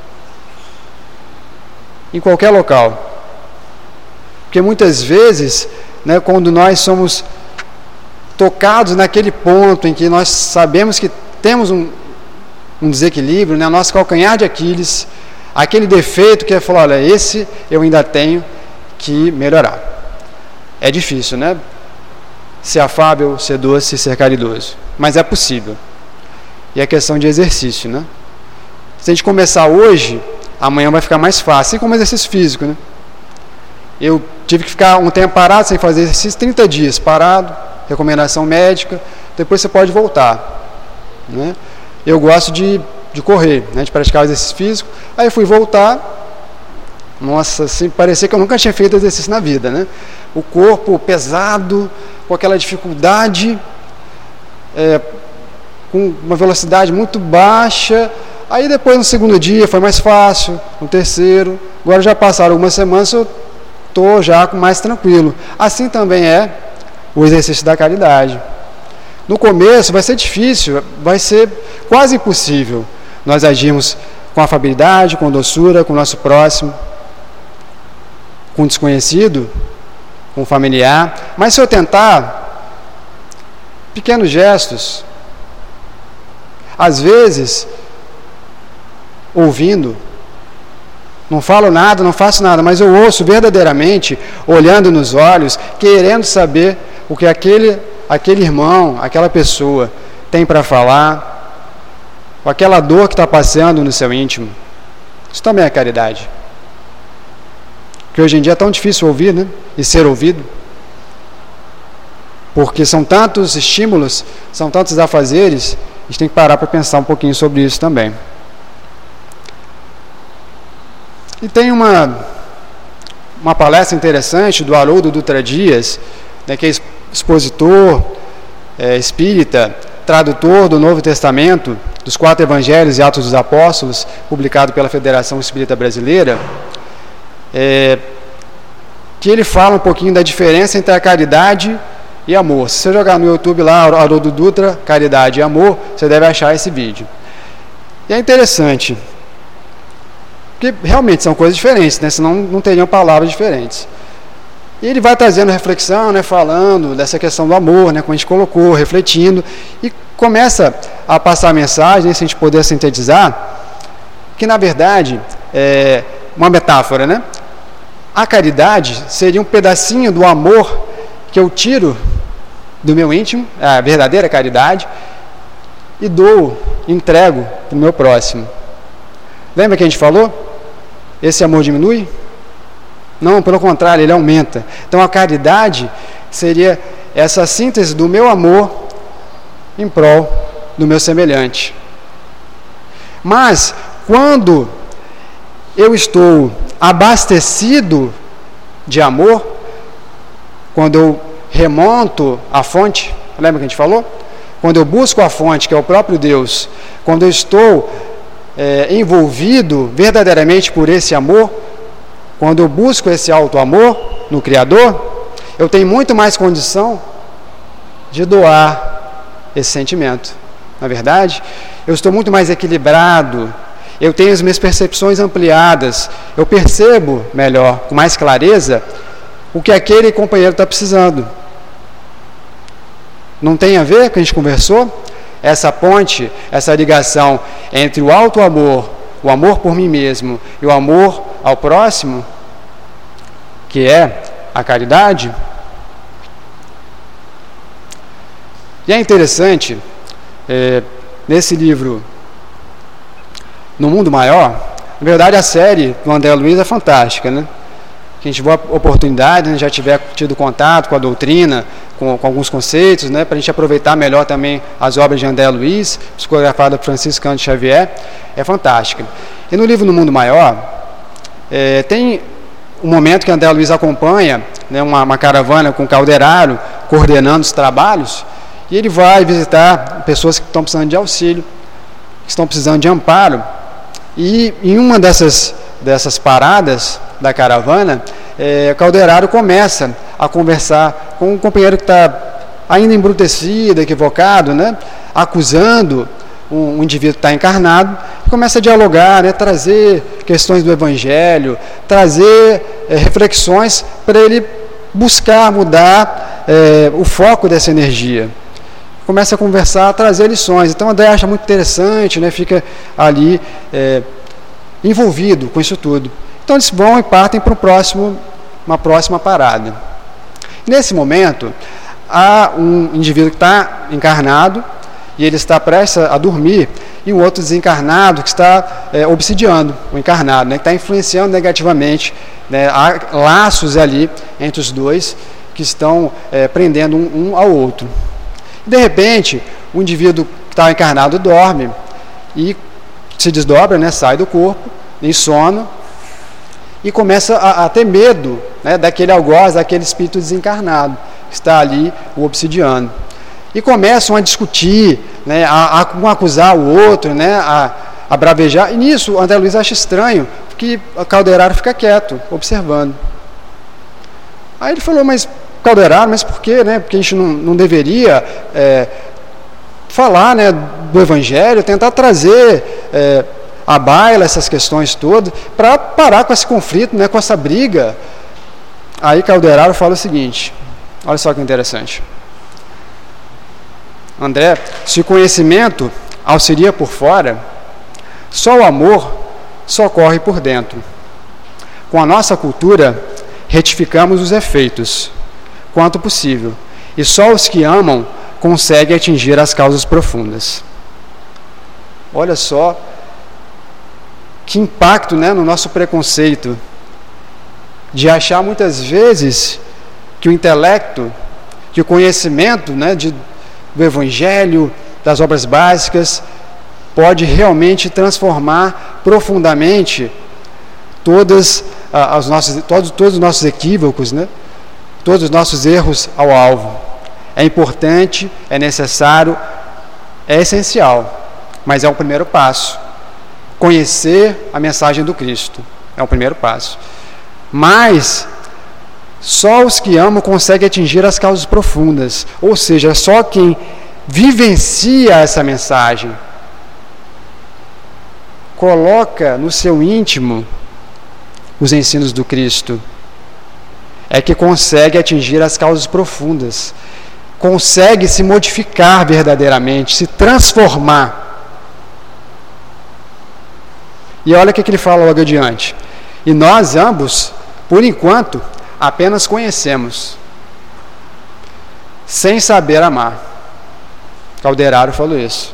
em qualquer local. Porque muitas vezes, né, quando nós somos tocados naquele ponto em que nós sabemos que temos um, um desequilíbrio, né, nosso calcanhar de Aquiles, aquele defeito que é falar, olha, esse eu ainda tenho que melhorar. É difícil, né? Ser afável, ser doce, ser caridoso. Mas é possível. E é questão de exercício, né? Se a gente começar hoje, amanhã vai ficar mais fácil, assim como exercício físico, né? Eu tive que ficar um tempo parado sem fazer exercício, trinta dias parado, recomendação médica, depois você pode voltar, né? Eu gosto de, de correr, né, de praticar o exercício físico, aí eu fui voltar, nossa, assim, parecia que eu nunca tinha feito exercício na vida, né? O corpo pesado, com aquela dificuldade, é, com uma velocidade muito baixa. Aí depois no segundo dia foi mais fácil, no terceiro, agora já passaram algumas semanas, eu estou já mais tranquilo. Assim também é o exercício da caridade. No começo vai ser difícil, vai ser quase impossível nós agirmos com afabilidade, com doçura, com o nosso próximo, com o desconhecido, com o familiar. Mas se eu tentar, pequenos gestos, às vezes, ouvindo, não falo nada, não faço nada, mas eu ouço verdadeiramente, olhando nos olhos, querendo saber o que aquele, aquele irmão, aquela pessoa tem para falar, ou aquela dor que está passando no seu íntimo. Isso também é caridade. Porque hoje em dia é tão difícil ouvir, né? E ser ouvido. Porque são tantos estímulos, são tantos afazeres, a gente tem que parar para pensar um pouquinho sobre isso também. E tem uma, uma palestra interessante do Haroldo Dutra Dias, né, que é expositor é, espírita, tradutor do Novo Testamento, dos quatro Evangelhos e Atos dos Apóstolos, publicado pela Federação Espírita Brasileira, é, que ele fala um pouquinho da diferença entre a caridade e amor. Se você jogar no YouTube lá, Haroldo Dutra, Caridade e Amor, você deve achar esse vídeo. E é interessante, porque realmente são coisas diferentes, né? Senão não teriam palavras diferentes. E ele vai trazendo reflexão, né? Falando dessa questão do amor, né? Como a gente colocou, refletindo, e começa a passar a mensagem, né? Se a gente puder sintetizar, que na verdade é uma metáfora, né? A caridade seria um pedacinho do amor que eu tiro do meu íntimo, a verdadeira caridade, e dou, entrego para o meu próximo. Lembra que a gente falou? Esse amor diminui? Não, pelo contrário, ele aumenta. Então a caridade seria essa síntese do meu amor em prol do meu semelhante. Mas quando eu estou abastecido de amor, quando eu remonto a fonte, lembra que a gente falou? Quando eu busco a fonte, que é o próprio Deus, quando eu estou é, envolvido verdadeiramente por esse amor, quando eu busco esse auto-amor no Criador, eu tenho muito mais condição de doar esse sentimento. Na verdade, eu estou muito mais equilibrado, eu tenho as minhas percepções ampliadas, eu percebo melhor, com mais clareza, o que aquele companheiro está precisando. Não tem a ver com o que a gente conversou? Essa ponte, essa ligação entre o auto-amor, o amor por mim mesmo e o amor ao próximo, que é a caridade. E é interessante, é, nesse livro, No Mundo Maior, na verdade a série do André Luiz é fantástica, né? Quem tiver oportunidade, né, já tiver tido contato com a doutrina, com, com alguns conceitos, né, para a gente aproveitar melhor também as obras de André Luiz, psicografada por Francisco Cândido Xavier, é fantástica. E no livro No Mundo Maior, é, tem um momento que André Luiz acompanha, né, uma, uma caravana com o Calderaro, coordenando os trabalhos, e ele vai visitar pessoas que estão precisando de auxílio, que estão precisando de amparo, e em uma dessas, dessas paradas da caravana, é, Calderaro começa a conversar com um companheiro que está ainda embrutecido, equivocado, né, acusando um, um indivíduo que está encarnado e começa a dialogar, né, trazer questões do Evangelho, trazer é, reflexões para ele buscar mudar é, o foco dessa energia. Começa a conversar, a trazer lições. Então André acha muito interessante, né, fica ali é, envolvido com isso tudo. Então eles vão e partem para o próximo, uma próxima parada. Nesse momento, há um indivíduo que está encarnado e ele está prestes a dormir, e um outro desencarnado que está é, obsidiando o encarnado, né, que está influenciando negativamente, né, há laços ali entre os dois que estão é, prendendo um, um ao outro. De repente, o indivíduo que está encarnado dorme e se desdobra, né, sai do corpo, em sono, e começa a, a ter medo, né, daquele algoz, daquele espírito desencarnado que está ali o obsidiando. E começam a discutir, né, a, a um acusar o outro, né, a, a bravejar. E nisso o André Luiz acha estranho, porque o Calderaro fica quieto, observando. Aí ele falou, mas Calderaro, mas por quê? Né? Porque a gente não, não deveria é, falar, né, do Evangelho, tentar trazer é, à baila essas questões todas, para parar com esse conflito, né, com essa briga. Aí Calderaro fala o seguinte, olha só que interessante. André, se o conhecimento auxilia por fora, só o amor socorre por dentro. Com a nossa cultura, retificamos os efeitos, quanto possível, e só os que amam conseguem atingir as causas profundas. Olha só que impacto, né, no nosso preconceito, de achar muitas vezes que o intelecto, que o conhecimento, né, de do Evangelho, das obras básicas, pode realmente transformar profundamente todas, ah, as nossas, todos, todos os nossos equívocos, né? Todos os nossos erros ao alvo. É importante, é necessário, é essencial, mas é o primeiro passo. Conhecer a mensagem do Cristo é o primeiro passo. Mas só os que amam conseguem atingir as causas profundas, ou seja, só quem vivencia essa mensagem, coloca no seu íntimo os ensinos do Cristo, é que consegue atingir as causas profundas, consegue se modificar verdadeiramente, se transformar. E olha o que ele fala logo adiante. E nós ambos, por enquanto, apenas conhecemos, sem saber amar. Calderaro falou isso.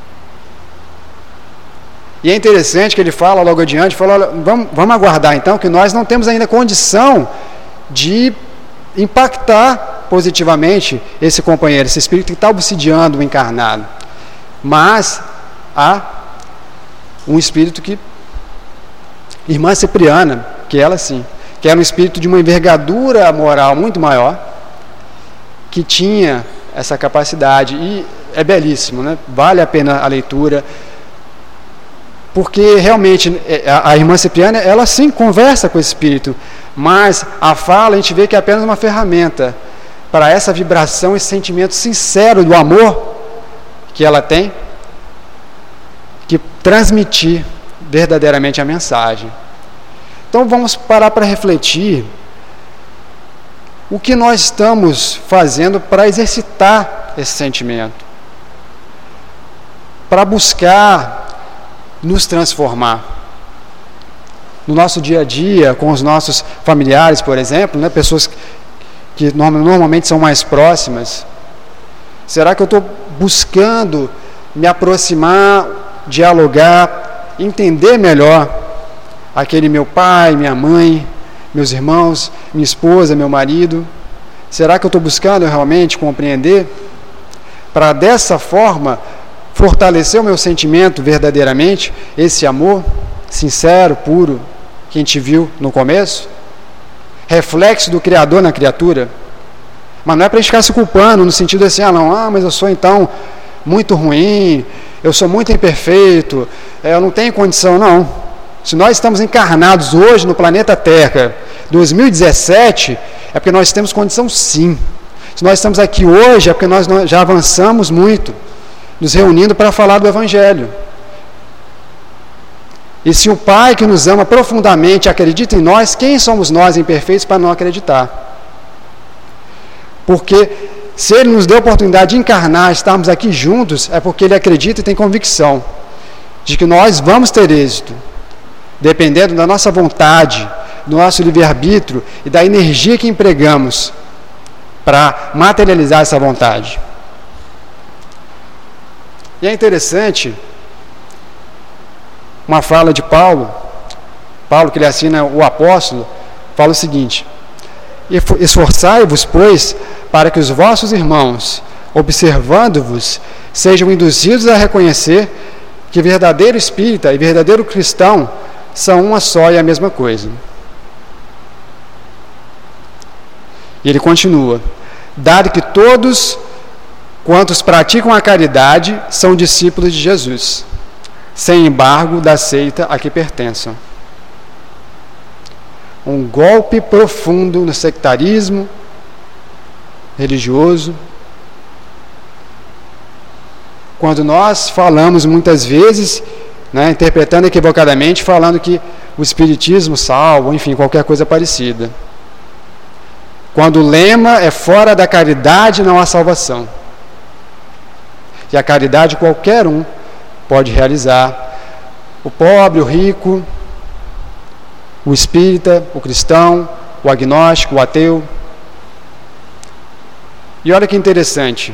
E é interessante que ele fala logo adiante, fala, olha, vamos, vamos aguardar então, que nós não temos ainda condição de impactar positivamente esse companheiro, esse espírito que está obsidiando o encarnado. Mas há um espírito que, irmã Cipriana, que ela sim, que era um espírito de uma envergadura moral muito maior, que tinha essa capacidade, e é belíssimo, né? Vale a pena a leitura, porque realmente a, a irmã Cipriana, ela sim conversa com o espírito, mas a fala a gente vê que é apenas uma ferramenta para essa vibração, esse sentimento sincero do amor que ela tem, que transmitir verdadeiramente a mensagem. Então vamos parar para refletir o que nós estamos fazendo para exercitar esse sentimento, para buscar nos transformar. No nosso dia a dia, com os nossos familiares, por exemplo, né, pessoas que normalmente são mais próximas, será que eu estou buscando me aproximar, dialogar, entender melhor aquele meu pai, minha mãe, meus irmãos, minha esposa, meu marido? Será que eu estou buscando realmente compreender? Para dessa forma fortalecer o meu sentimento verdadeiramente, esse amor sincero, puro, que a gente viu no começo? Reflexo do Criador na criatura. Mas não é para a gente ficar se culpando, no sentido assim, ah não, ah, mas eu sou então muito ruim, eu sou muito imperfeito, eu não tenho condição, não. Se nós estamos encarnados hoje no planeta Terra, dois mil e dezessete, é porque nós temos condição sim. Se nós estamos aqui hoje, é porque nós já avançamos muito. nos reunindo para falar do Evangelho. E se o Pai que nos ama profundamente acredita em nós, quem somos nós imperfeitos para não acreditar? Porque se Ele nos deu a oportunidade de encarnar, estarmos aqui juntos, é porque Ele acredita e tem convicção de que nós vamos ter êxito, dependendo da nossa vontade, do nosso livre-arbítrio e da energia que empregamos para materializar essa vontade. E é interessante uma fala de Paulo, Paulo que ele assina o apóstolo, fala o seguinte: esforçai-vos, pois, para que os vossos irmãos, observando-vos, sejam induzidos a reconhecer que verdadeiro espírita e verdadeiro cristão são uma só e a mesma coisa. E ele continua: dado que todos quantos praticam a caridade são discípulos de Jesus, sem embargo da seita a que pertençam. Um golpe profundo no sectarismo religioso, quando nós falamos muitas vezes, né, interpretando equivocadamente, falando que o espiritismo salva, enfim, qualquer coisa parecida. Quando o lema é fora da caridade não há salvação. E a caridade qualquer um pode realizar. O pobre, o rico, o espírita, o cristão, o agnóstico, o ateu. E olha que interessante.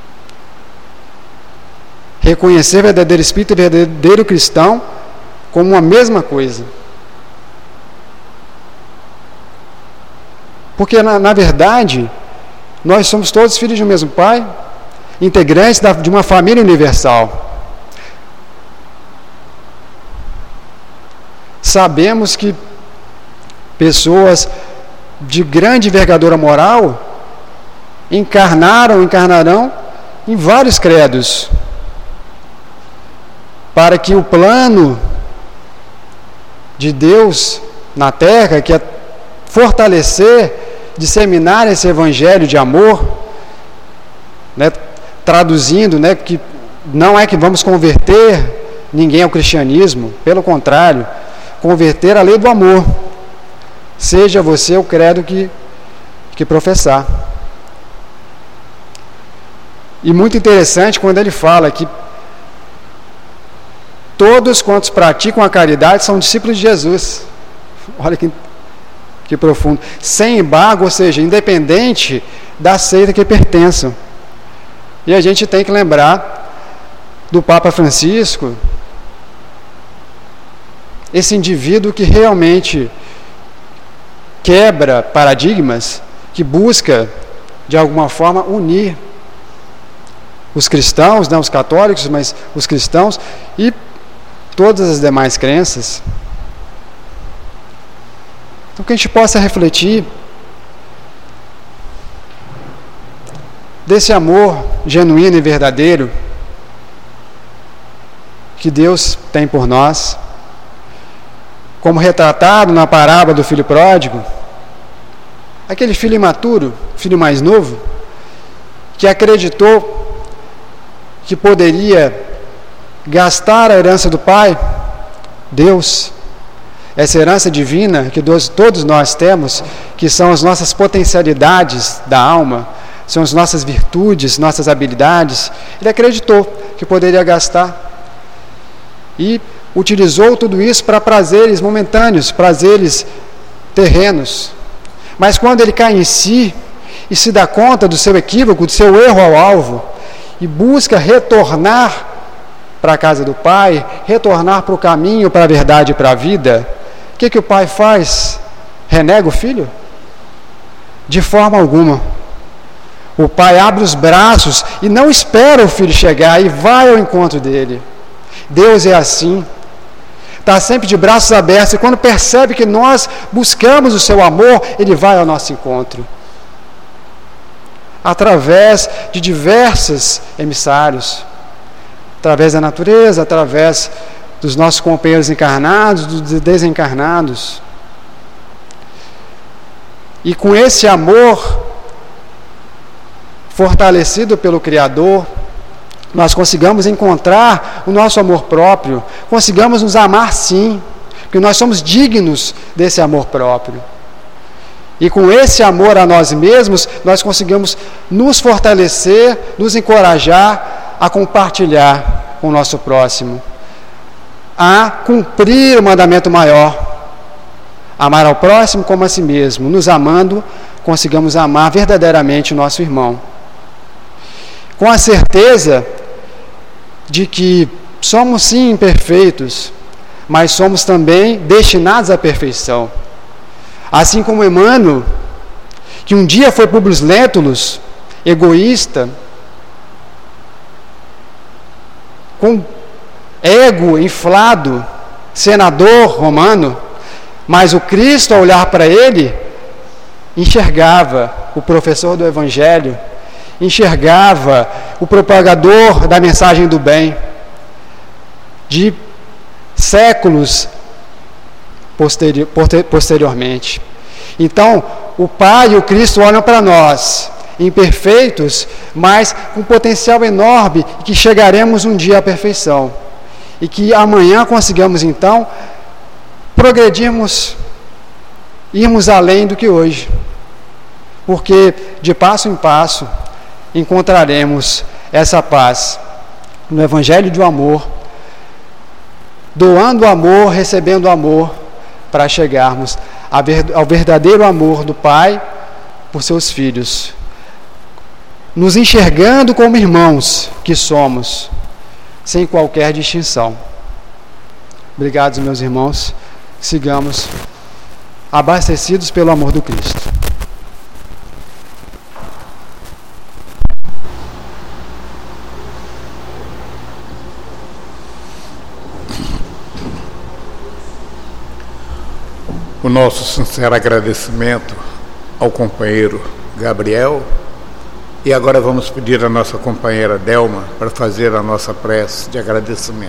Reconhecer verdadeiro espírita e verdadeiro cristão como uma mesma coisa. Porque, na, na verdade, nós somos todos filhos de um mesmo Pai, integrantes da, de uma família universal. Sabemos que pessoas de grande envergadura moral encarnaram, encarnarão em vários credos, para que o plano de Deus na Terra, que é fortalecer, disseminar esse evangelho de amor, né, traduzindo, né, que não é que vamos converter ninguém ao cristianismo, pelo contrário, converter a lei do amor, seja você o credo que, que professar. E muito interessante quando ele fala que todos quantos praticam a caridade são discípulos de Jesus. Olha que, que profundo. Sem embargo, ou seja, independente da seita que pertençam. E a gente tem que lembrar do Papa Francisco, esse indivíduo que realmente quebra paradigmas, que busca, de alguma forma, unir os cristãos, não os católicos, mas os cristãos e todas as demais crenças. Então, que a gente possa refletir desse amor genuíno e verdadeiro que Deus tem por nós, como retratado na parábola do filho pródigo, aquele filho imaturo, filho mais novo, que acreditou que poderia gastar a herança do Pai, Deus, essa herança divina que todos nós temos, que são as nossas potencialidades da alma, são as nossas virtudes, nossas habilidades. Ele acreditou que poderia gastar e utilizou tudo isso para prazeres momentâneos, prazeres terrenos. Mas quando ele cai em si e se dá conta do seu equívoco, do seu erro ao alvo, e busca retornar para a casa do Pai, retornar para o caminho, para a verdade e para a vida, o que, que o Pai faz? Renega o filho? De forma alguma. O Pai abre os braços e não espera o filho chegar e vai ao encontro dele. Deus é assim. Está sempre de braços abertos, e quando percebe que nós buscamos o seu amor, ele vai ao nosso encontro. Através de diversos emissários, através da natureza, através dos nossos companheiros encarnados, dos desencarnados. E com esse amor fortalecido pelo Criador, nós consigamos encontrar o nosso amor próprio, consigamos nos amar sim, porque nós somos dignos desse amor próprio. E com esse amor a nós mesmos, nós conseguimos nos fortalecer, nos encorajar a compartilhar com o nosso próximo, a cumprir o mandamento maior, amar ao próximo como a si mesmo. Nos amando, consigamos amar verdadeiramente o nosso irmão, com a certeza de que somos sim imperfeitos, mas somos também destinados à perfeição. Assim como Emmanuel, que um dia foi Publius Lentulus, egoísta, com ego inflado, senador romano, mas o Cristo, ao olhar para ele, enxergava o professor do Evangelho, enxergava o propagador da mensagem do bem, de séculos posterior, posteriormente. Então, o Pai e o Cristo olham para nós, imperfeitos, mas com potencial enorme, que chegaremos um dia à perfeição. E que amanhã consigamos, então, progredirmos, irmos além do que hoje. Porque, de passo em passo, encontraremos essa paz no Evangelho do amor, doando amor, recebendo amor, para chegarmos ao verdadeiro amor do Pai por seus filhos, nos enxergando como irmãos que somos, sem qualquer distinção. Obrigado, meus irmãos. Sigamos abastecidos pelo amor do Cristo. O nosso sincero agradecimento ao companheiro Gabriel. E agora vamos pedir à nossa companheira Delma para fazer a nossa prece de agradecimento.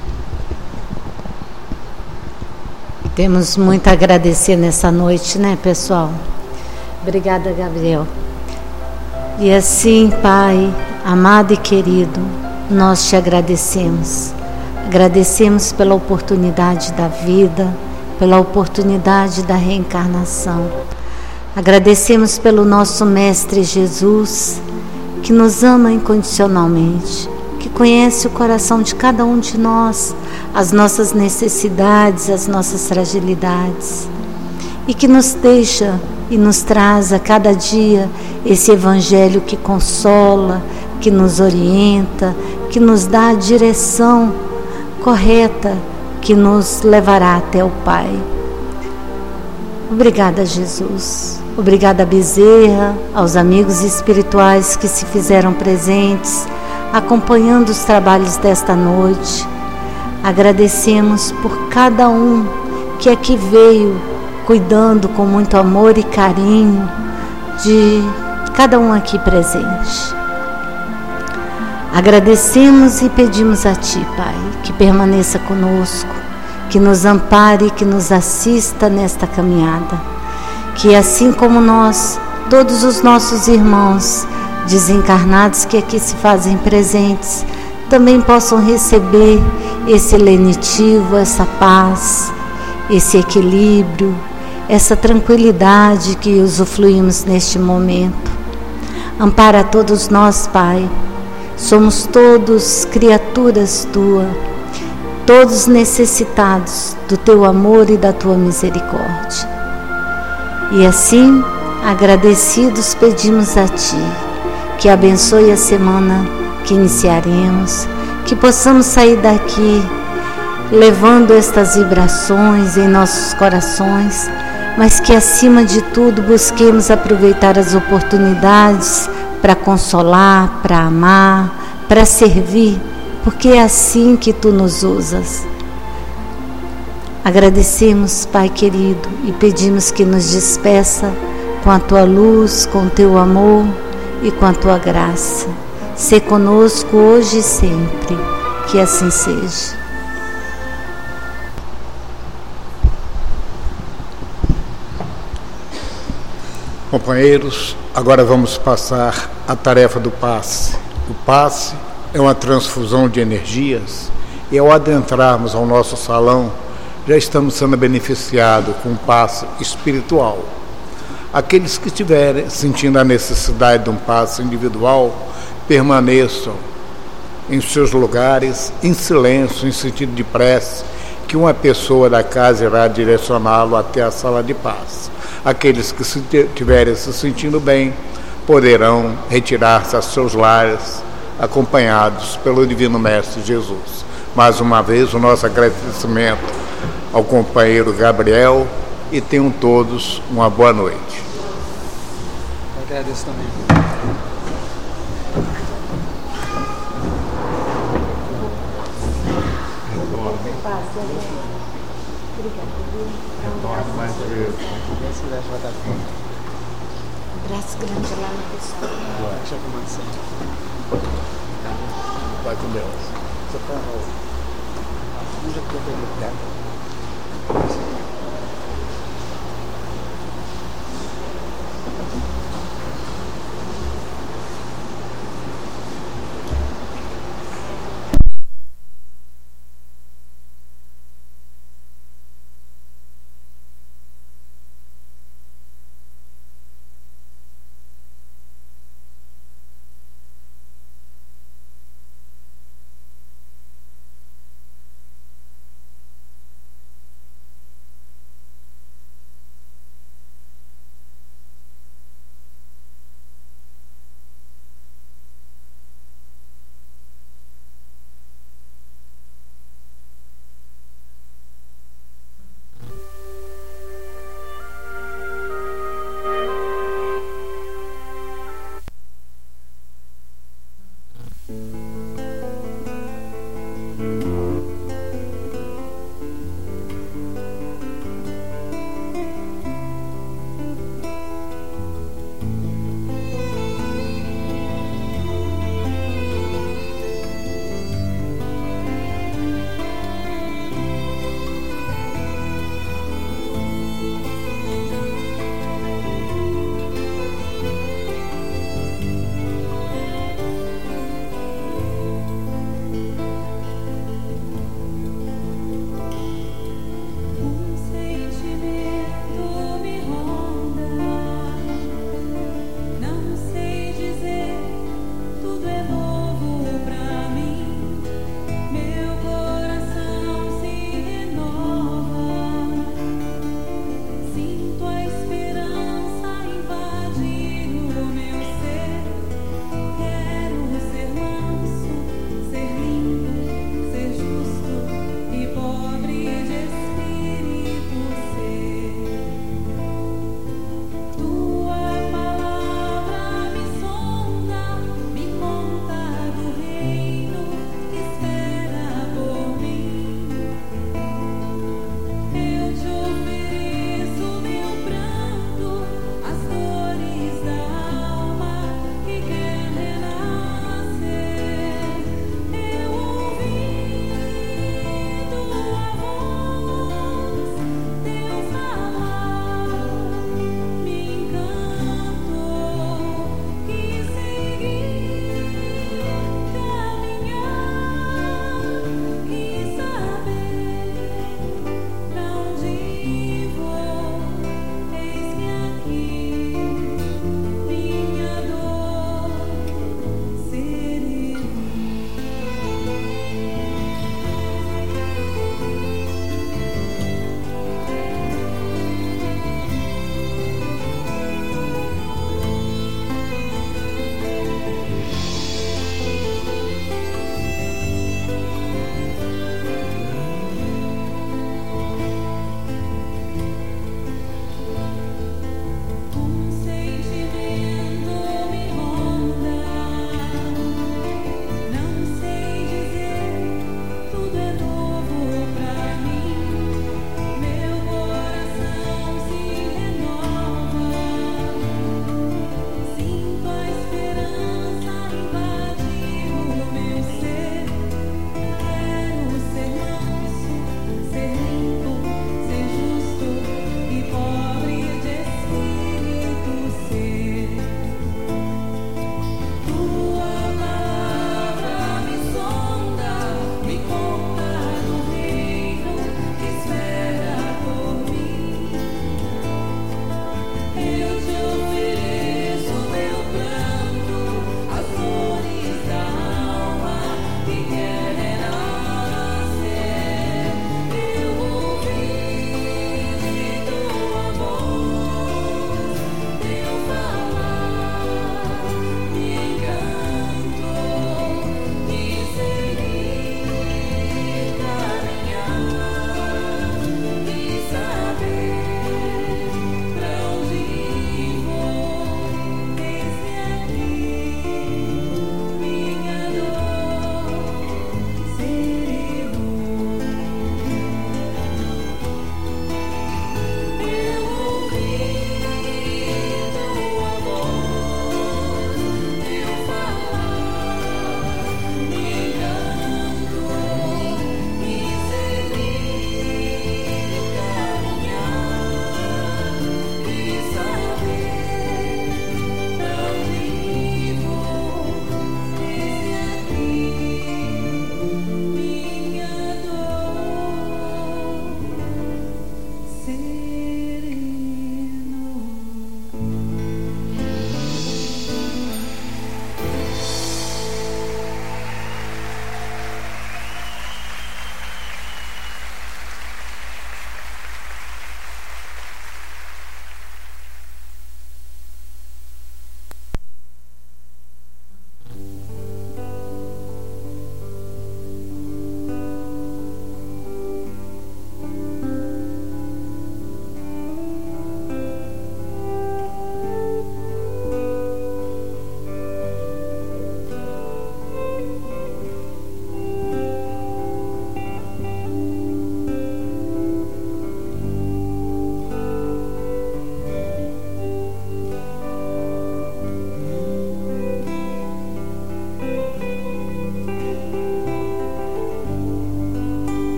Temos muito a agradecer nessa noite, né, pessoal? Obrigada, Gabriel. E assim, Pai, amado e querido, nós te agradecemos. Agradecemos pela oportunidade da vida, pela oportunidade da reencarnação. Agradecemos pelo nosso Mestre Jesus, que nos ama incondicionalmente, que conhece o coração de cada um de nós, as nossas necessidades, as nossas fragilidades, e que nos deixa e nos traz a cada dia esse Evangelho que consola, que nos orienta, que nos dá a direção correta, que nos levará até o Pai. Obrigada, Jesus. Obrigada, Bezerra, aos amigos espirituais que se fizeram presentes, acompanhando os trabalhos desta noite. Agradecemos por cada um que aqui veio, cuidando com muito amor e carinho de cada um aqui presente. Agradecemos e pedimos a Ti, Pai, que permaneça conosco, que nos ampare, que nos assista nesta caminhada. Que assim como nós, todos os nossos irmãos desencarnados que aqui se fazem presentes, também possam receber esse lenitivo, essa paz, esse equilíbrio, essa tranquilidade que usufruímos neste momento. Ampara a todos nós, Pai. Somos todos criaturas Tua, todos necessitados do Teu amor e da Tua misericórdia. E assim, agradecidos, pedimos a Ti que abençoe a semana que iniciaremos, que possamos sair daqui levando estas vibrações em nossos corações, mas que acima de tudo busquemos aproveitar as oportunidades para consolar, para amar, para servir, porque é assim que Tu nos usas. Agradecemos, Pai querido, e pedimos que nos despeça com a Tua luz, com o Teu amor e com a Tua graça. Sê conosco hoje e sempre, que assim seja. Companheiros, agora vamos passar a tarefa do passe. O passe é uma transfusão de energias, e ao adentrarmos ao nosso salão, já estamos sendo beneficiados com um passe espiritual. Aqueles que estiverem sentindo a necessidade de um passe individual, permaneçam em seus lugares, em silêncio, em sentido de prece, que uma pessoa da casa irá direcioná-lo até a sala de passe. Aqueles que estiverem se sentindo bem, poderão retirar-se a seus lares, acompanhados pelo Divino Mestre Jesus. Mais uma vez, o nosso agradecimento ao companheiro Gabriel, e tenham todos uma boa noite. Eu agradeço também. Abraço grande lá no pessoal. Deixa eu começar. Vai com Deus. Você tá no... Onde é que eu tenho que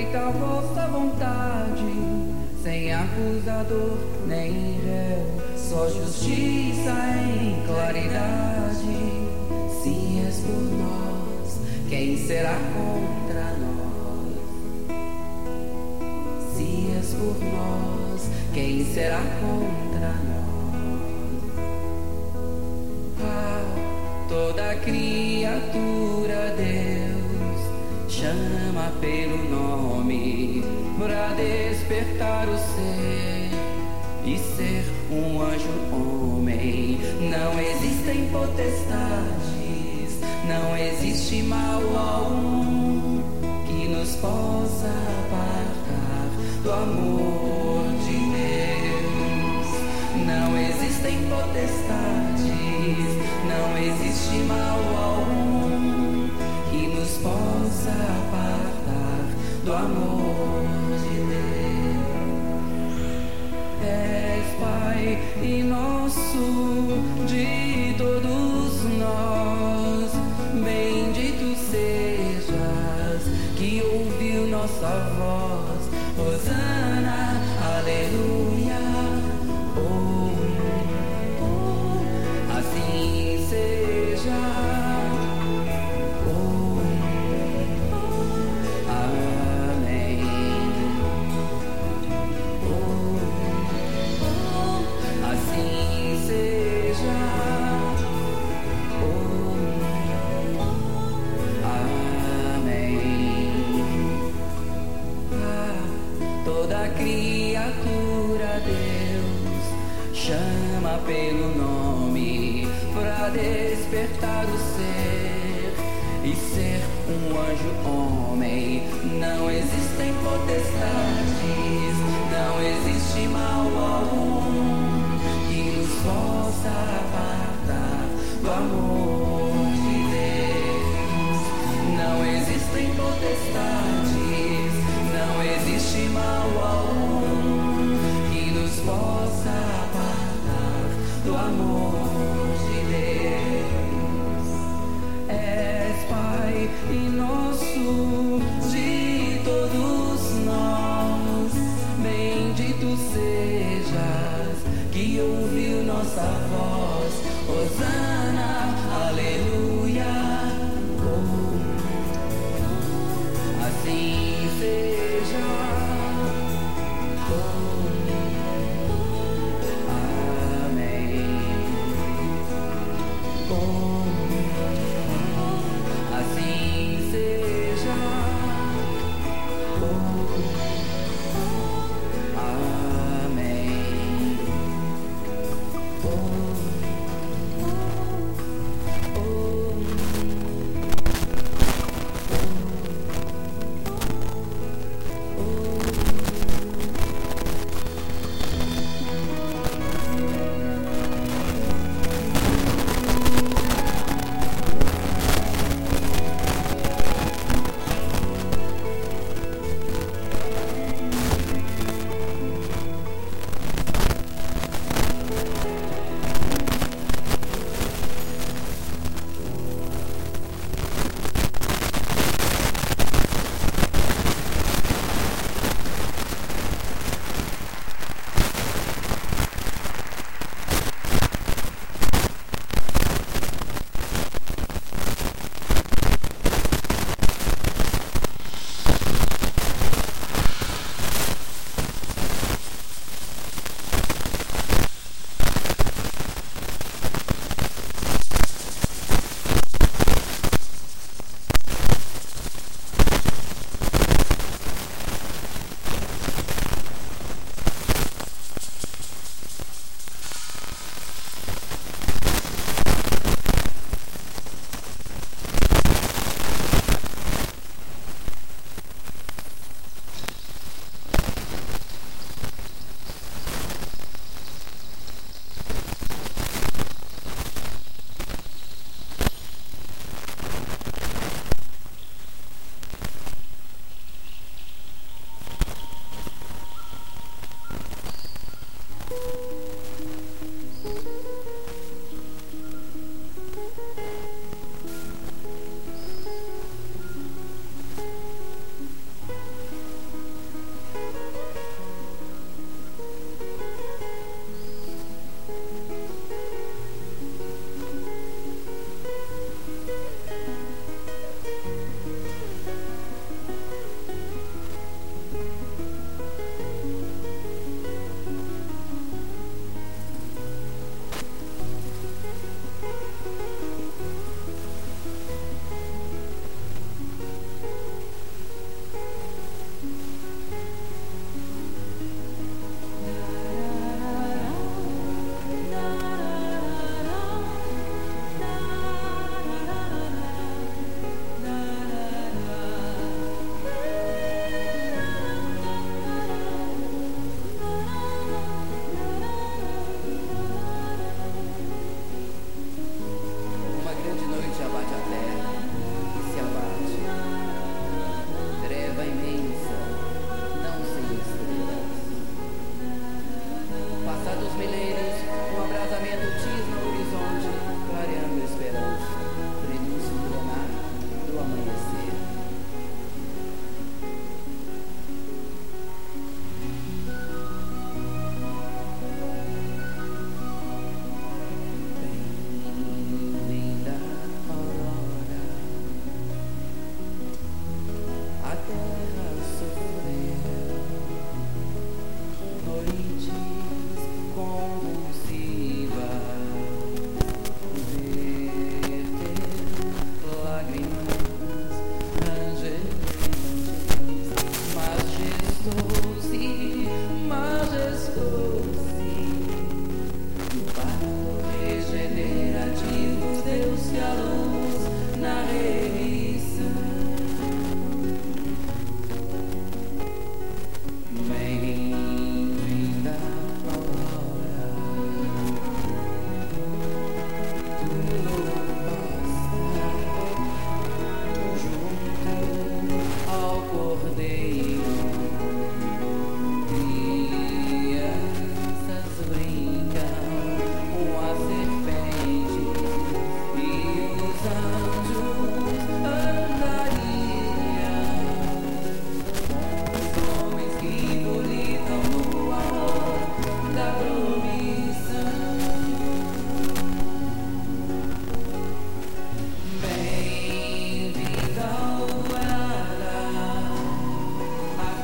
feita a vossa vontade, sem acusador nem réu, só justiça em claridade. Se és por nós, quem será contra nós? Se és por nós, quem será contra nós? Ah, toda criatura Deus chama pelo nome pra despertar o ser e ser um anjo homem. Não existem potestades, não existe mal algum que nos possa apartar do amor de Deus. Não existem potestades, não existe mal algum que nos possa apartar do amor de Deus. És Pai e nosso de todos nós, bendito sejas que ouviu nossa voz. Hosana, aleluia, oh, oh, assim seja, oh, oh, amém, oh, oh, assim seja, oh, oh, amém. Ah, toda criatura Deus chama pelo nome pra despertar o ser e ser um anjo homem. Não existem potestades, não existe mal algum que nos possa apartar do amor de Deus. Não existem potestades, não existe mal algum que nos possa apartar do amor de Deus. És Pai e nosso de todos nós, bendito sejas que ouviu nossa voz. Hosana, aleluia, oh, assim seja, oh, amém, oh, assim seja, oh, amém, oh, oh,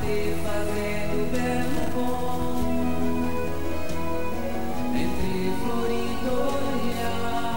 e fazendo belo bom entre florido olhar.